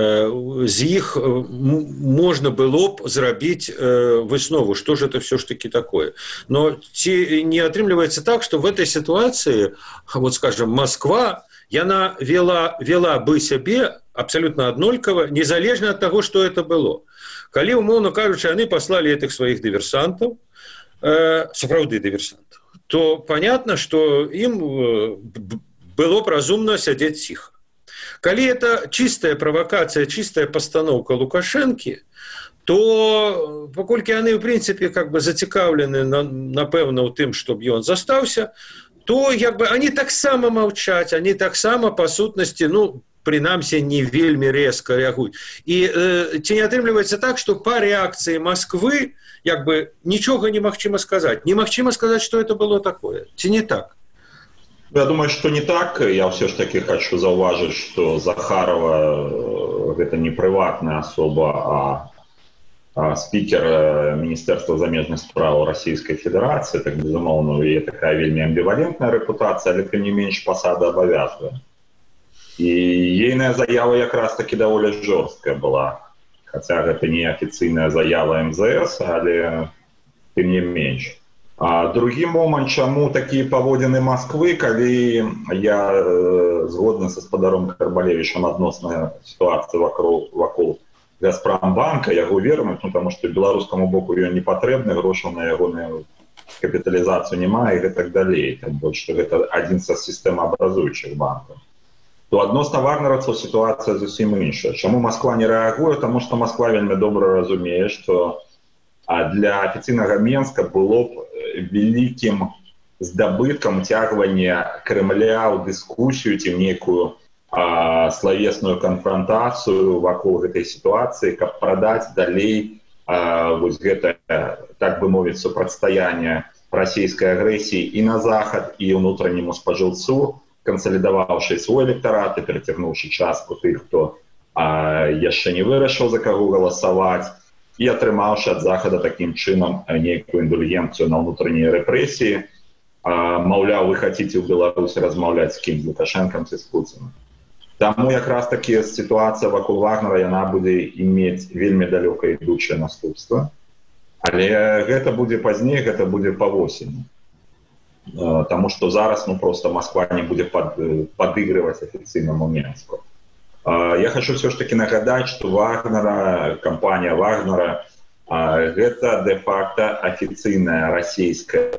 [SPEAKER 1] з іх можна было б зрабіць выснову, што ж это все ж таки такое. Но ці не атрымліваецца так, што в этой ситуации, вот скажем, Москва, яна вела бы сябе абсолютно аднолькава, незалежна ад таго, што это было. Калі, умоўна кажучы, яны паслалі этих сваіх дыверсантаў, сапраўды дыверсантаў, то понятно, что им было б разумно сядзець ціха. Калі это чистая провокация, чистая постановка Лукашенко, то паколькі яны, в принципе, как бы зацікаўлены, напэўна, у тым, чтобы ён застаўся, то як бы они таксама маўчаць, они таксама па сутнасці, ну, прынамсі, не вельмі резко реагуюць. І ці не атрымліваецца так, что по реакции Москвы як бы нічога немагчыма сказаць. Немагчыма сказаць, что это было такое. Ці не так?
[SPEAKER 3] Я думаю, что не так. Я все ж таки хочу заўважыць, что Захарова гэта не прыватная особа, а спикер Министерства замежных справ Российской Федерации. Так, безумоўно, у яе такая вельмі амбівалентная репутация, але тым не менш посада абавязвае. И ейная заява як раз таки даволі жорсткая была. Хотя гэта не официальная заява МЗС, але тым не менш. Другі момант, чаму такія паводзіны Масквы, калі я згодны са спадаром Карбалевічам адносна сітуацыі вакол Газпромбанка, яго вернуць, тому што беларускаму боку ён не патрэбны, грошаў на ягоную капіталізацыю няма і гэтак далей, тым больш, што гэта адзін са сістэмаабразуючых банкаў. То адносна вагнераўцаў сітуацыя зусім іншая. Чаму Масква не рэагуе? Таму што Масква вельмі добра разумее, што для афіцыйнага Менска было б вялікім здабыткам уцягвання Кремля ў дыскусію ці нейкую славесную канфронтацыю вакол гэтай сітуацыі, каб прадаць далей вось гэта, так бы мовіць, супрацьстаянне расійскай агрэсіі і на захад, і ўнутранняму спажыўцу, кансалідаваўшы свой электарат і перацягнуўшы частку тых, хто яшчэ не вырашыў, за каго галасаваць, і атрымаўшы ад захада такім чынам нейкую індульгенцыю на ўнутраннія рэпрэсіі. Маўляў, вы хацеце ў Беларусі размаўляць з кім, з Лукашэнкам ці з Пуцінам. Таму якраз такі сітуацыя вакол Вагнера, яна будзе мець вельмі далёка ідучае наступства. Але гэта будзе пазней, гэта будзе па восені. Таму што зараз проста Масква не будзе падыгрываць афіцыйнаму Менску. Я хочу все ж таки нагадать, что Вагнера, компания Вагнера, это де-факто официальная российская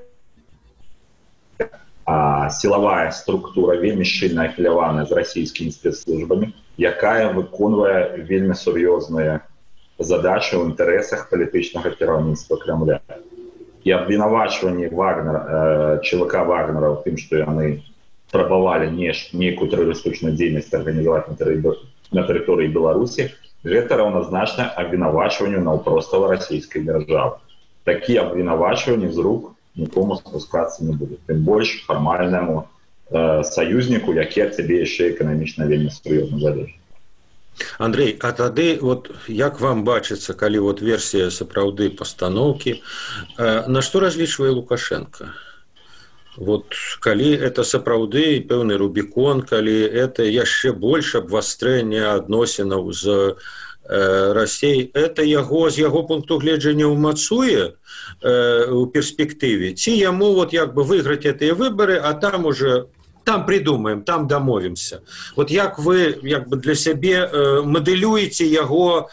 [SPEAKER 3] силовая структура, вельмі шчыльна афіляваная з расійскімі спецслужбамі, якая выконвае вельмі сур'ёзныя задачы ў інтарэсах палітычнага кіраўніцтва Кремля. І абвінавачванні ЧВК Вагнера ў тым, што яны спрабавалі нейкую тэрарыстычную дзейнасць арганізаваць на тэрыторыі Беларусі, гэта раўназначна абвінавачванню наўпростава расійскай дзяржавы. Такія абвінавачванні з рук нікому спускацца не будуць. Тым больш фармальнаму саюзніку, які ад цябе яшчэ эканамічна вельмі сур'ёзна залежыць.
[SPEAKER 1] Андрей, а тады, як вам бачыцца, калі версія сапраўды пастаноўкі, на што разлічвае Лукашенко? Калі это сапраўды пэўны рубікон, калі это яшчэ больш абвастрэнне адносінаў з Расіяй, это яго з яго пункту гледжання ўмацуе ў перспектыве, ці яму выйграць гэтыя выбары, а там уже там придумаем, там дамовімся. Як вы для сябе мадэлюеце яго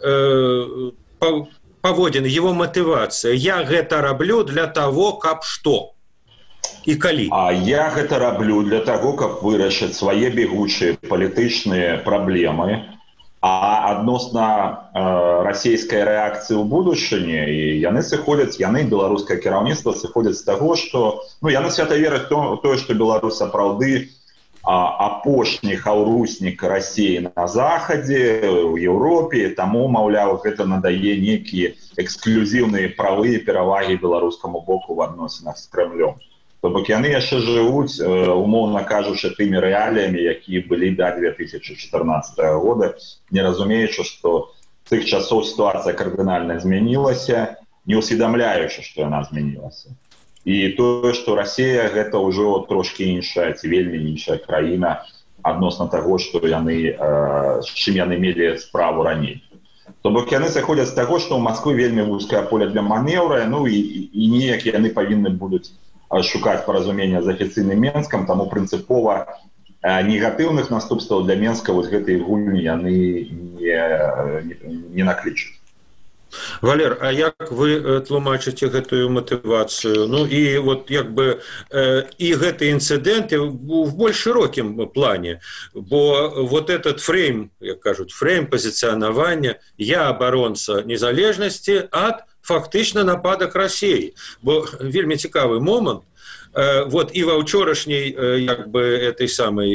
[SPEAKER 1] паводзіны, его матывацыя? Я гэта раблю для того, каб што? І калі?
[SPEAKER 3] Я гэта раблю для того, каб вырашыць свае бегучыя палітычныя праблемы, а адносна расійскай рэакцыі ў будучыні, і яны, беларускае кіраўніцтва, сыходзяць з таго, што яны свята вераць тое, што Беларусь сапраўды апошні хаўруснік Расіі на захадзе, ў Еўропе, таму, маўляў, гэта надае нейкія эксклюзіўныя правы і перавагі беларускаму боку ў адносінах з Кремлем. То бок яны яшчэ жывуць, умоўна кажучы, тымі рэаліямі, якія былі да 2014 года, не разумеючы, што з тых часоў сітуацыя кардынальна змянілася, не усведамляючы, што яна змянілася. І тое, што Расія гэта ўжо трошкі іншая, ці вельмі іншая краіна адносна таго, што яны, з чым яны мелі справу раней. То бок яны сыходзяць з таго, што ў Масквы вельмі вузкае поле для манеўра, і неяк яны павінны будуць шукаць паразумення з афіцыйным Менскам, таму прынцыпова негатыўных наступстваў для Менска гэтай гульні яны не наклічуць.
[SPEAKER 1] Валер, а як вы тлумачыце гэтую матывацыю? І і гэты інцыдэнт в больш шырокім плане, бо этот фрейм, як кажуць, фрейм пазіцыянавання «я абаронца незалежнасці» ад фактычна нападак Расіі. Бо вельмі цікавы момант, і ва ўчорашняй этой самой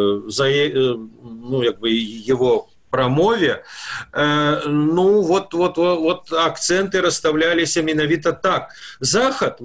[SPEAKER 1] его прамове акценты расставляліся менавіта так. Захад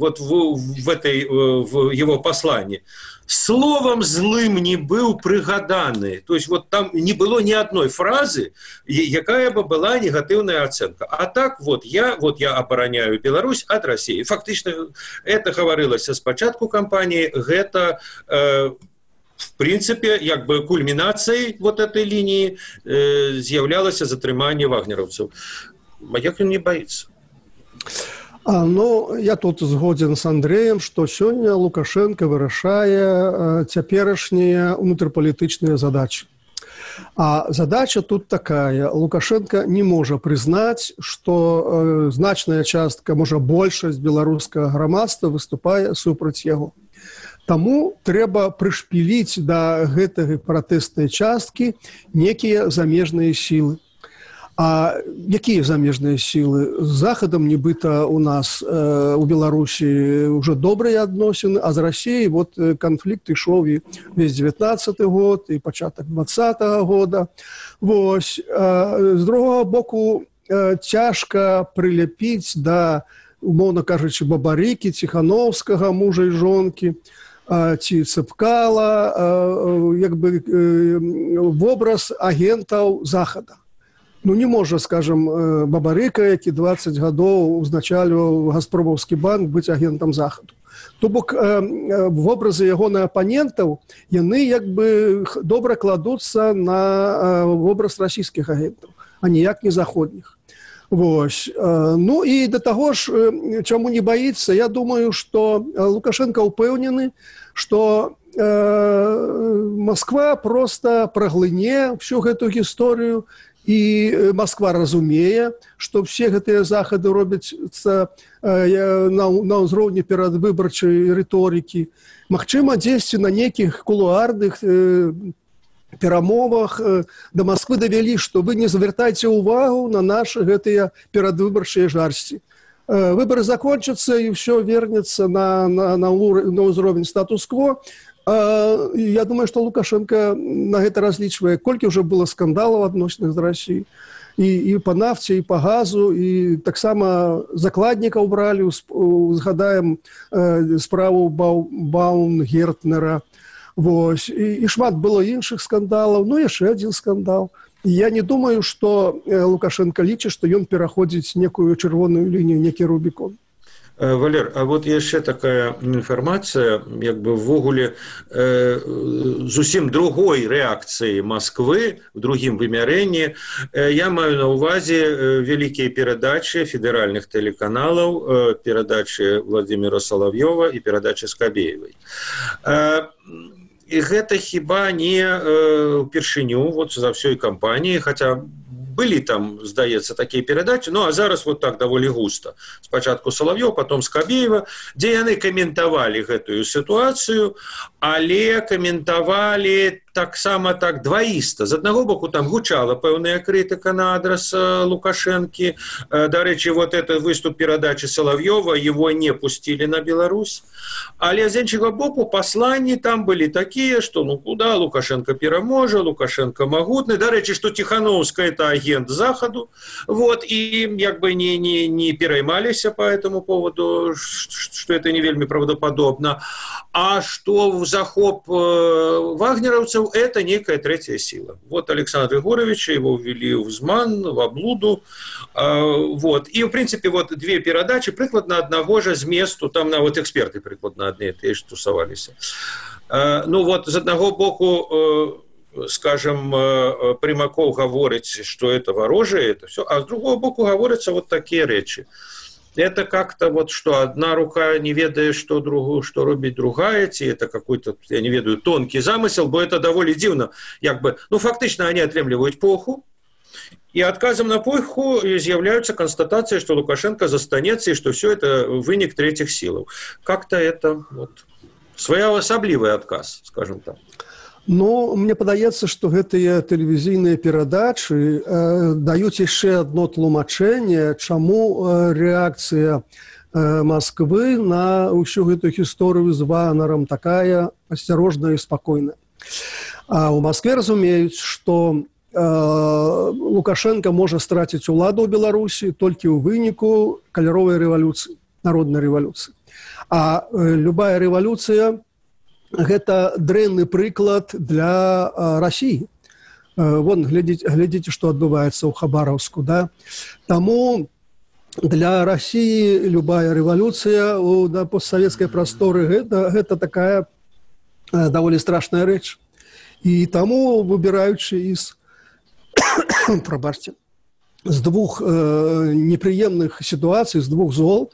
[SPEAKER 1] в его послании словом злым не быў прыгаданы. То есть там не было ни одной фразы, якая бы была негатыўная ацэнка. А так я абараняю Беларусь от России. Фактично это гаварылася спачатку кампании, гэта в принципе кульминацией этой линии з'яўлялася затрыманне вагнераўцаў. А як ён не боится?
[SPEAKER 2] Ну, я тут згоден с Андреем, что сёння Лукашенко вырашае цяперашнія унутрыпалітычныя задачи. А задача тут такая. Лукашенко не можа прызнаць, што значная частка, можа большасць беларускага грамадства выступае супраць яго. Таму трэба прышпіліць да гэтай пратэснай часткі некія замежныя сілы. А якія замежныя сілы? З Захадам, нібыта, у нас у Беларусі ўжо добрыя адносіны, а з Расіяй вот канфлікт ішоў і весь 19-й год, і пачатак 20-го года. Вось. З другого боку, цяжка прыляпіць да, умоўна кажучы, Бабарыкі, Ціхановскага, мужа і жонкі, ці Цыпкала, як бы вобраз агентаў Захада. Ну, не можа, скажем, Бабарыка, які 20 гадоў узначальваў Газпромаўскі банк, быць агентам Захаду. То бок вобразы ягоных апанентаў, яны як бы добра кладуцца на вобраз расійскіх агентаў, а ніяк не заходніх. Вось. Ну і да таго ж, чаму не баіцца, я думаю, што Лукашенко ўпэўнены, што Москва проста праглыне всю гэту гісторыю, і Москва разумее, што все гэтыя захады робяцца на ўзроўні перадвыбарчай рыторыкі. Магчыма, дзесьці на нейкіх кулуарных перамовах да Москвы давялі, што вы не звяртайце ўвагу на нашы гэтыя перадвыбарчыя жарсці. Выборы закончатся, і ўсё вернецца на ўзровень статус-кво. Я думаю, что Лукашенко на гэта разлічвае. Колькі ўжо было скандалаў адносіных з Расіяй. І па нафце, і па газу, і таксама закладнікаў бралі, згадаем справу Баумгертнера. Вось. І шмат было іншых скандалаў, ну яшчэ адзін скандал. Я не думаю, што Лукашенко лічыць, што ён пераходзіць некую чырвоную лінію, некі Рубікон.
[SPEAKER 1] Валер, а вот яшчэ такая інфармацыя, як бы ввогуле зусім другой рэакцыі Москвы в другім вымярэнні. Я маю на ўвазе вялікія перадачы федэральных тэлеканалаў, перадачы Владимира Соловьёва і перадачы Скабеевай. І гэта хіба не ўпершыню вот за ўсёй кампаніі, хаця былі там, здаецца, такія перадачы, ну а зараз вот так даволі густа. Спачатку Соловьёв, потом Скабеева, дзе яны каментавалі гэтую сітуацыю, але каментавалі таксама так дваіста. З аднаго боку там гучала пэўная крытыка на адрас Лукашэнкі. Дарэчы, вот этот выступ перадачы Соловьёва, его не пустили на Беларусь. Але з іншага боку пасланні там былі такія, што ну куда Лукашенко пераможа, Лукашенко магутны. Дарэчы, што Тихановская это агент Захаду. Вот, і як бы не пераймаліся по этому поводу, что это не вельмі правдопадобна. А что в захоп вагнеровцев это некая третья сила. Вот Александр Егорович, его ввели в зман, в облуду. Вот. И, в принципе, вот две передачи прикладно одного же зместу, там на вот эксперты прикладно одни и ж тусовались. Ну вот, з одного боку, скажем, Примаков говорит, что это ворожие, это все, а с другого боку говорятся вот такие речи. Это как-то вот, что одна рука не ведает, что робить другая, ці это какой-то, я не ведаю, тонкий замысел, бо это довольно дивно. Як бы, ну, фактично они отрымливают поху, и отказом на поху з'являются констатации, что Лукашенко застанется, и что все это вынік третьих сил. Как-то это вот своеасаблівый отказ, скажем так.
[SPEAKER 2] Ну, мне падаецца, што гэтыя тэлевізійныя перадачы даюць яшчэ адно тлумачэнне, чаму рэакцыя Москвы на ўсю гэту гісторыю з Вагнерам такая асцярожная і спакойная. А ў Москве разумеюць, што Лукашенко можа страціць уладу ў Беларусі толькі ў выніку каляровай рэвалюцыі, народнай рэвалюцыі. А любая рэвалюцыя гэта дрэнны прыклад для Расіі. Вон, глядзіце, што адбываецца ў Хабаровску. Да? Таму для Расіі любая рэвалюцыя на постсавецкай прасторы гэта такая даволі страшная рэч. І таму, выбіраючы прабачце, з двух неприемных ситуаций, с двух зол.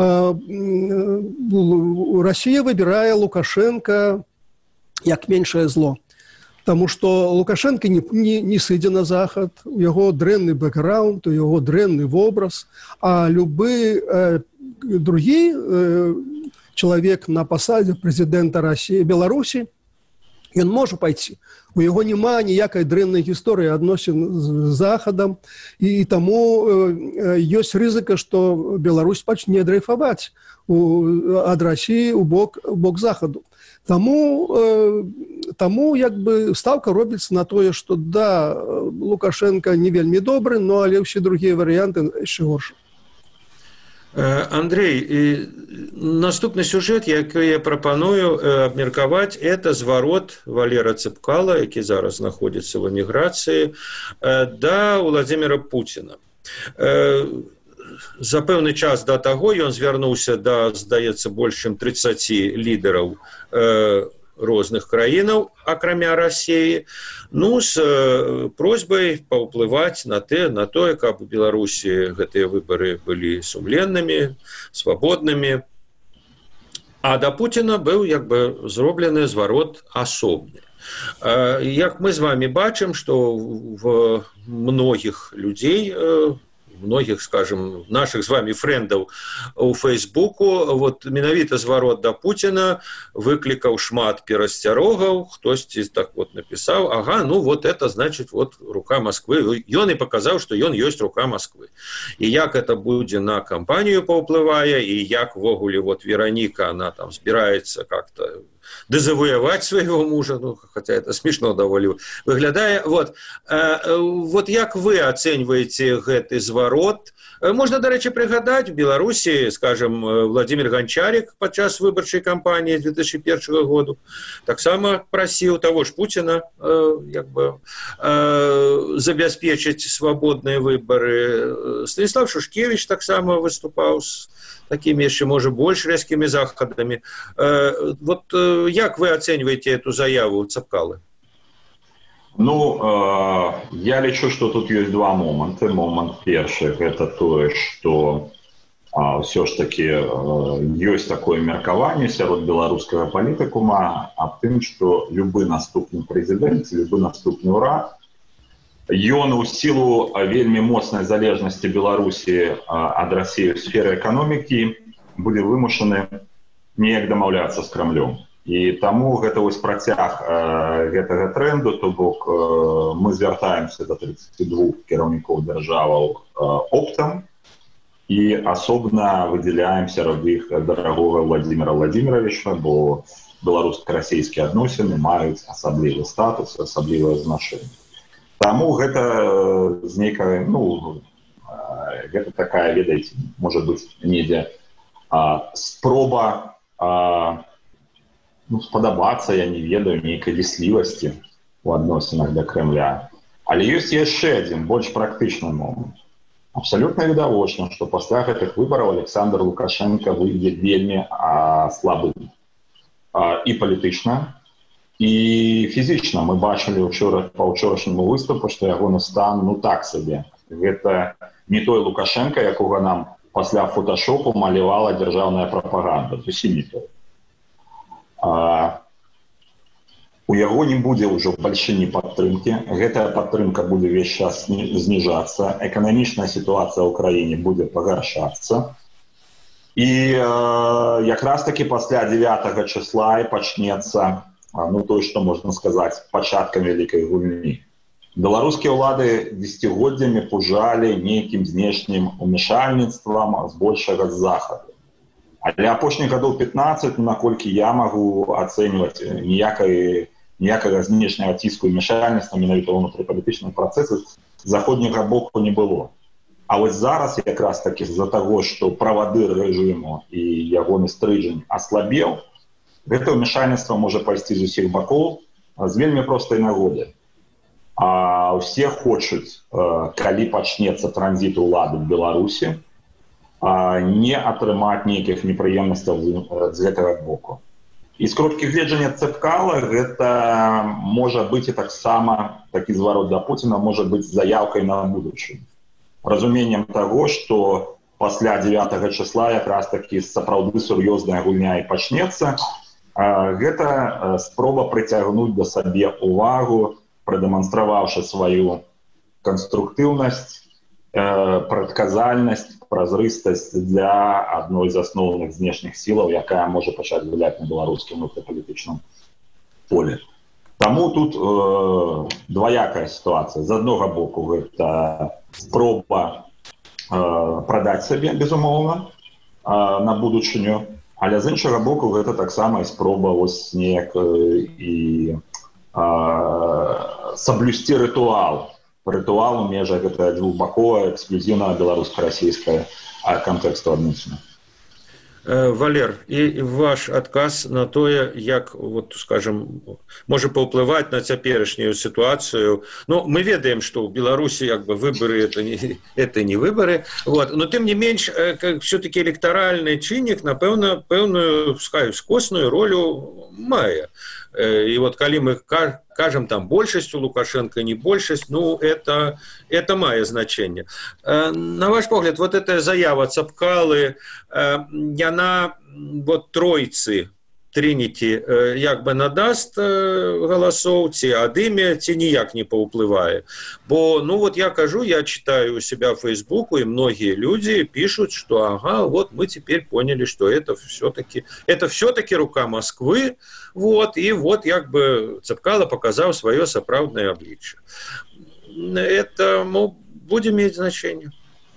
[SPEAKER 2] Россия выбирает Лукашенко как меньшее зло. Потому что Лукашенко не сидя на Захад, у него дрэнный бэкграунд, у него дрэнный образ, а любой другой человек на посаде президента Беларуси, он может пойти. У яго няма ніякай дрэннай гісторыі адносін з Захадам, і таму ёсць рызыка, што Беларусь пачне дрейфаваць ад Расіі ў бок Захаду. Таму як бы ставка робіцца на тое, што да, Лукашенко не вельмі добры, но але ўсе другія варыянты яшчэ горш.
[SPEAKER 1] Андрей, наступны сюжет, які я прапаную абмеркаваць, это зварот Валера Цепкала, які зараз знаходзіцца в эміграцыі, да Владимира Путина. За пэўны час да таго ён звярнуўся да, здаецца, больш чым 30 лідараў розных краінаў, акрамя России, ну, с просьбай паўплываць на тое, каб у Беларусі гэтыя выбары былі сумленнымі, свабоднымі. А да Путина быў як бы зроблены зварот асобны. Як мы з вами бачым, што в многіх людзей, многих, скажем, наших с вами френдов у Фейсбуку, вот менавіта зварот да Путина выкликал шмат перасцярогаў, хтосьці так вот написал, ага, ну вот это значит вот рука Москвы. Ён и показал, что ён есть рука Москвы. И як это будзе на кампанию паўплывае, и як ввогуле вот Вероника, она там збираецца как-то дезавоевать своего мужа, ну, хотя это смешно довольно выглядае. Вот як вы оцениваете гэты зварот? Можно, до речі, пригадать, в Беларуси, скажем, Владимир Гончарик подчас выборчей кампании 2001 года так само просил того ж Путина забеспечить свободные выборы. Станислав Шушкевич так само выступал с такими еще, может, больше резкими заходами. Вот як вы оцениваете эту заяву Цепкалы?
[SPEAKER 3] Ну, я лічу, что тут есть два момента. Момент первый – это то, что все ж таки есть такое меркаванне сярод беларускага палітыкума аб тым, что любы наступны прэзідэнт, любы наступны ўрад, ён у силу вельмі моцнай залежнасці Беларусі ад России в сфере экономики будзе вымушаны неяк дамаўляцца з Крамлем. І таму гэта вось працяг гэтага тренду, то бок мы звяртаемся до 32 кіраўнікоў дзяржаваў оптам і асобна выдзяляем сярод іх дарагога Владимира Владимировича, бо беларуска-расійскія адносіны маюць асаблівы статус, асаблівае значэнне. Таму гэта з нейкай, ну, гэта такая, ведаеце, можа быць недзе спроба спадабацца, я не ведаю, нейкай ліслівасці у адносінах да Кремля. Але ёсць яшчэ адзін, больш практычны момант. Абсалютна відавочна, што пасля гэтых выбараў Александр Лукашенко выйдзе вельмі слабым. І палітычна, і фізічна. Мы бачылі па ўчорашняму выступу, што ягоны стан, ну так сабе. Гэта не той Лукашенко, якога нам пасля фотошопу малявала дзяржаўная прапаганда. Зусім не той. У яго не будзе ўжо бальшыні падтрымкі. Гэтая падтрымка будзе ўвесь час зніжацца. Эканамічная сітуацыя ў краіне будзе пагаршацца. І якраз таки пасля 9 числа і пачнецца, ну, то, што можна сказаць, пачаткам вялікай гульні. Беларускія ўлады дзесяцігоддзямі пужалі нейкім знешнім умешальніцтвам збольшага з захаду. Але апошніх гадоў 15, наколькі я магу ацэньваць, ніякага знешняга ціску і умешальніцтва менавіта ўнутрыпалітычнага працэсу з заходняга боку не было. А вось зараз якраз такі з-за таго, што правадыр рэжыму і ягоны стрыжань аслабеў, гэта ўмешальніцтва можа пайсці з усіх бакоў з вельмі простай нагоды. А ўсе хочуць, калі пачнецца транзіт улады в Беларусі, не атрымаць нейкіх непрыемнасцяў з гэтага боку. І з кропкі гледжання Цепкала гэта можа быць і таксама такі зварот да Путина можа быць заявкай на будучыню. разуменнем того, что пасля 9 числа якраз таки сапраўды сур'ёзная гульня і пачнецца. Гэта спроба прыцягнуць да сабе увагу, прадэманстраваўшы сваю канструктыўнасць, прадказальнасць, празрыстасць для адной з асноўных знешніх сілаў, якая можа пачаць гуляць на беларускім внутрыпалітычным поле. Таму тут дваякая сітуацыя. З аднога боку, гэта спроба прадаць сабе, безумоўна, на будучыню, але з іншага боку, гэта таксама спроба вось неяк і саблюсці рытуал у межах гэта двухбаковая, эксклюзивная беларуска-расійская контексту адносін.
[SPEAKER 1] Валер, і ваш адказ на тое, як, вот, скажем, можа паўплываць на цяперашнюю сітуацыю. Ну, мы ведаем, што ў Беларусі як бы выборы это не выборы, вот, но тым не менш все-таки электаральны чыннік, напэўна, пэўную скосную ролю мае. И вот калі мы кажем там большасць у Лукашенко, не большасць, ну это мае значение. На ваш погляд, вот эта заява Цапкалы, яна вот тройцы Трініті як бы надаст галасоў, ці адыме, ці ніяк не паўплывае. Бо, ну вот я кажу, я читаю у себя в Фейсбуку, и многие люди пишут, что ага, вот мы теперь поняли, что это все-таки рука Москвы, вот, и вот як бы Цапкала показал свое сапраўднае аблічча. Это будзе мець значение.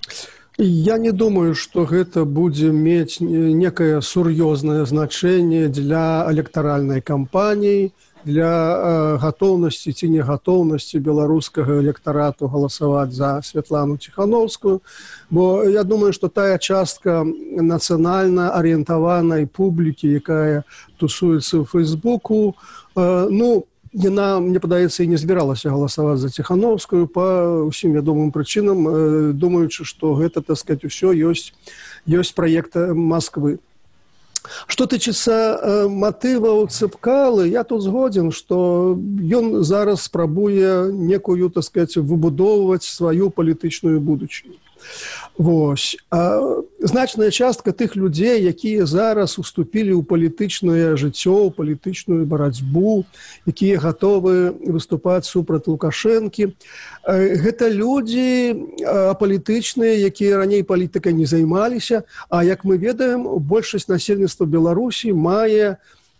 [SPEAKER 2] Я не думаю, что гэта будзе мець некае сур'ёзнае значэнне для электаральнай кампаніі, для гатоўнасці ці негатоўнасці беларускага электарату галасаваць за Святлану Ціхановскую, бо я думаю, што тая частка нацыянальна арыентаванай публікі, якая тусуецца ў Фейсбуку, ну, яна, мне падаецца, і не збіралася галасаваць за Ціхановскую па ўсім вядомым прычынам, думаючы, што гэта, так сказать, усё ёсць праект Москвы. Што тычыцца матываў Цапкалы, я тут згодзін, што ён зараз спрабуе некую, так сказать, выбудоўваць сваю палітычную будучыню. Вось. Значная частка тых людзей, якія зараз уступілі ў палітычнае жыццё, ў палітычную барацьбу, якія гатовы выступаць супраць Лукашэнкі, гэта людзі апалітычныя, якія раней палітыкай не займаліся, а як мы ведаем, большасць насельніцтва Беларусі мае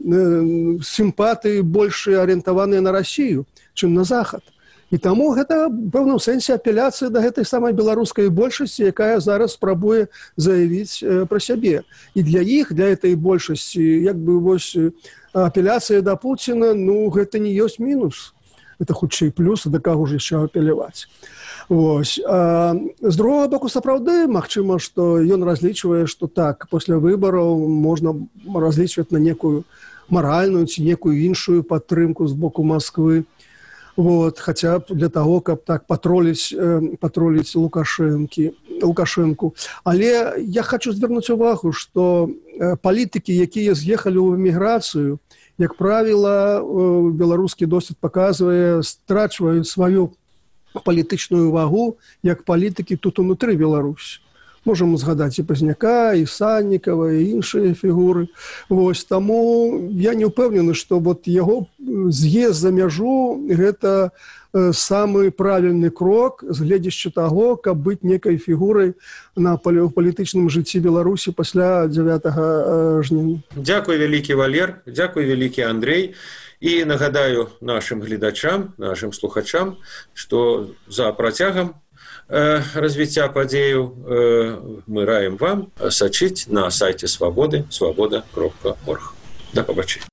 [SPEAKER 2] сімпатыі больш арыентаваныя на Расію, чым на Захад. І таму гэта ў пэўным сэнсе апеляцыя да гэтай самай беларускай большасці, якая зараз спрабуе заявіць пра сябе. І для іх, для этой большасці, як бы вось апеляцыя да Пуціна, ну гэта не ёсць мінус. Гэта хутчэй плюс, да каго ж яшчэ апеляваць. Вось. З другога боку, сапраўды, магчыма, што ён разлічвае, што так, пасля выбараў можна разлічваць на некую маральную ці некую іншую падтрымку з боку Москвы. Вот, хотя б для того, каб так патроліць Лукашэнку. Але я хочу звярнуць увагу, што палітыкі, якія з'ехалі ў эміграцыю, як правіла, беларускі досвед паказвае, страчваюць сваю палітычную вагу, як палітыкі тут унутры Беларусі. Можам згадаць і Пазняка, і Саннікава, і іншыя фігуры. Вось, таму я не ўпэўнены, што вот яго з'езд за мяжу – гэта самы правільны крок з гледзячы таго, каб быць некай фігурай на палітычным жыцці Беларусі пасля 9 жніўня.
[SPEAKER 1] Дзякуй, вялікі Валер, дзякуй, вялікі Андрей. І нагадаю нашим гледачам, нашим слухачам, што за працягам развіцця падзеяў мы раім вам сачыць на сайце Свабоды, свабода.орг. Да пабачення.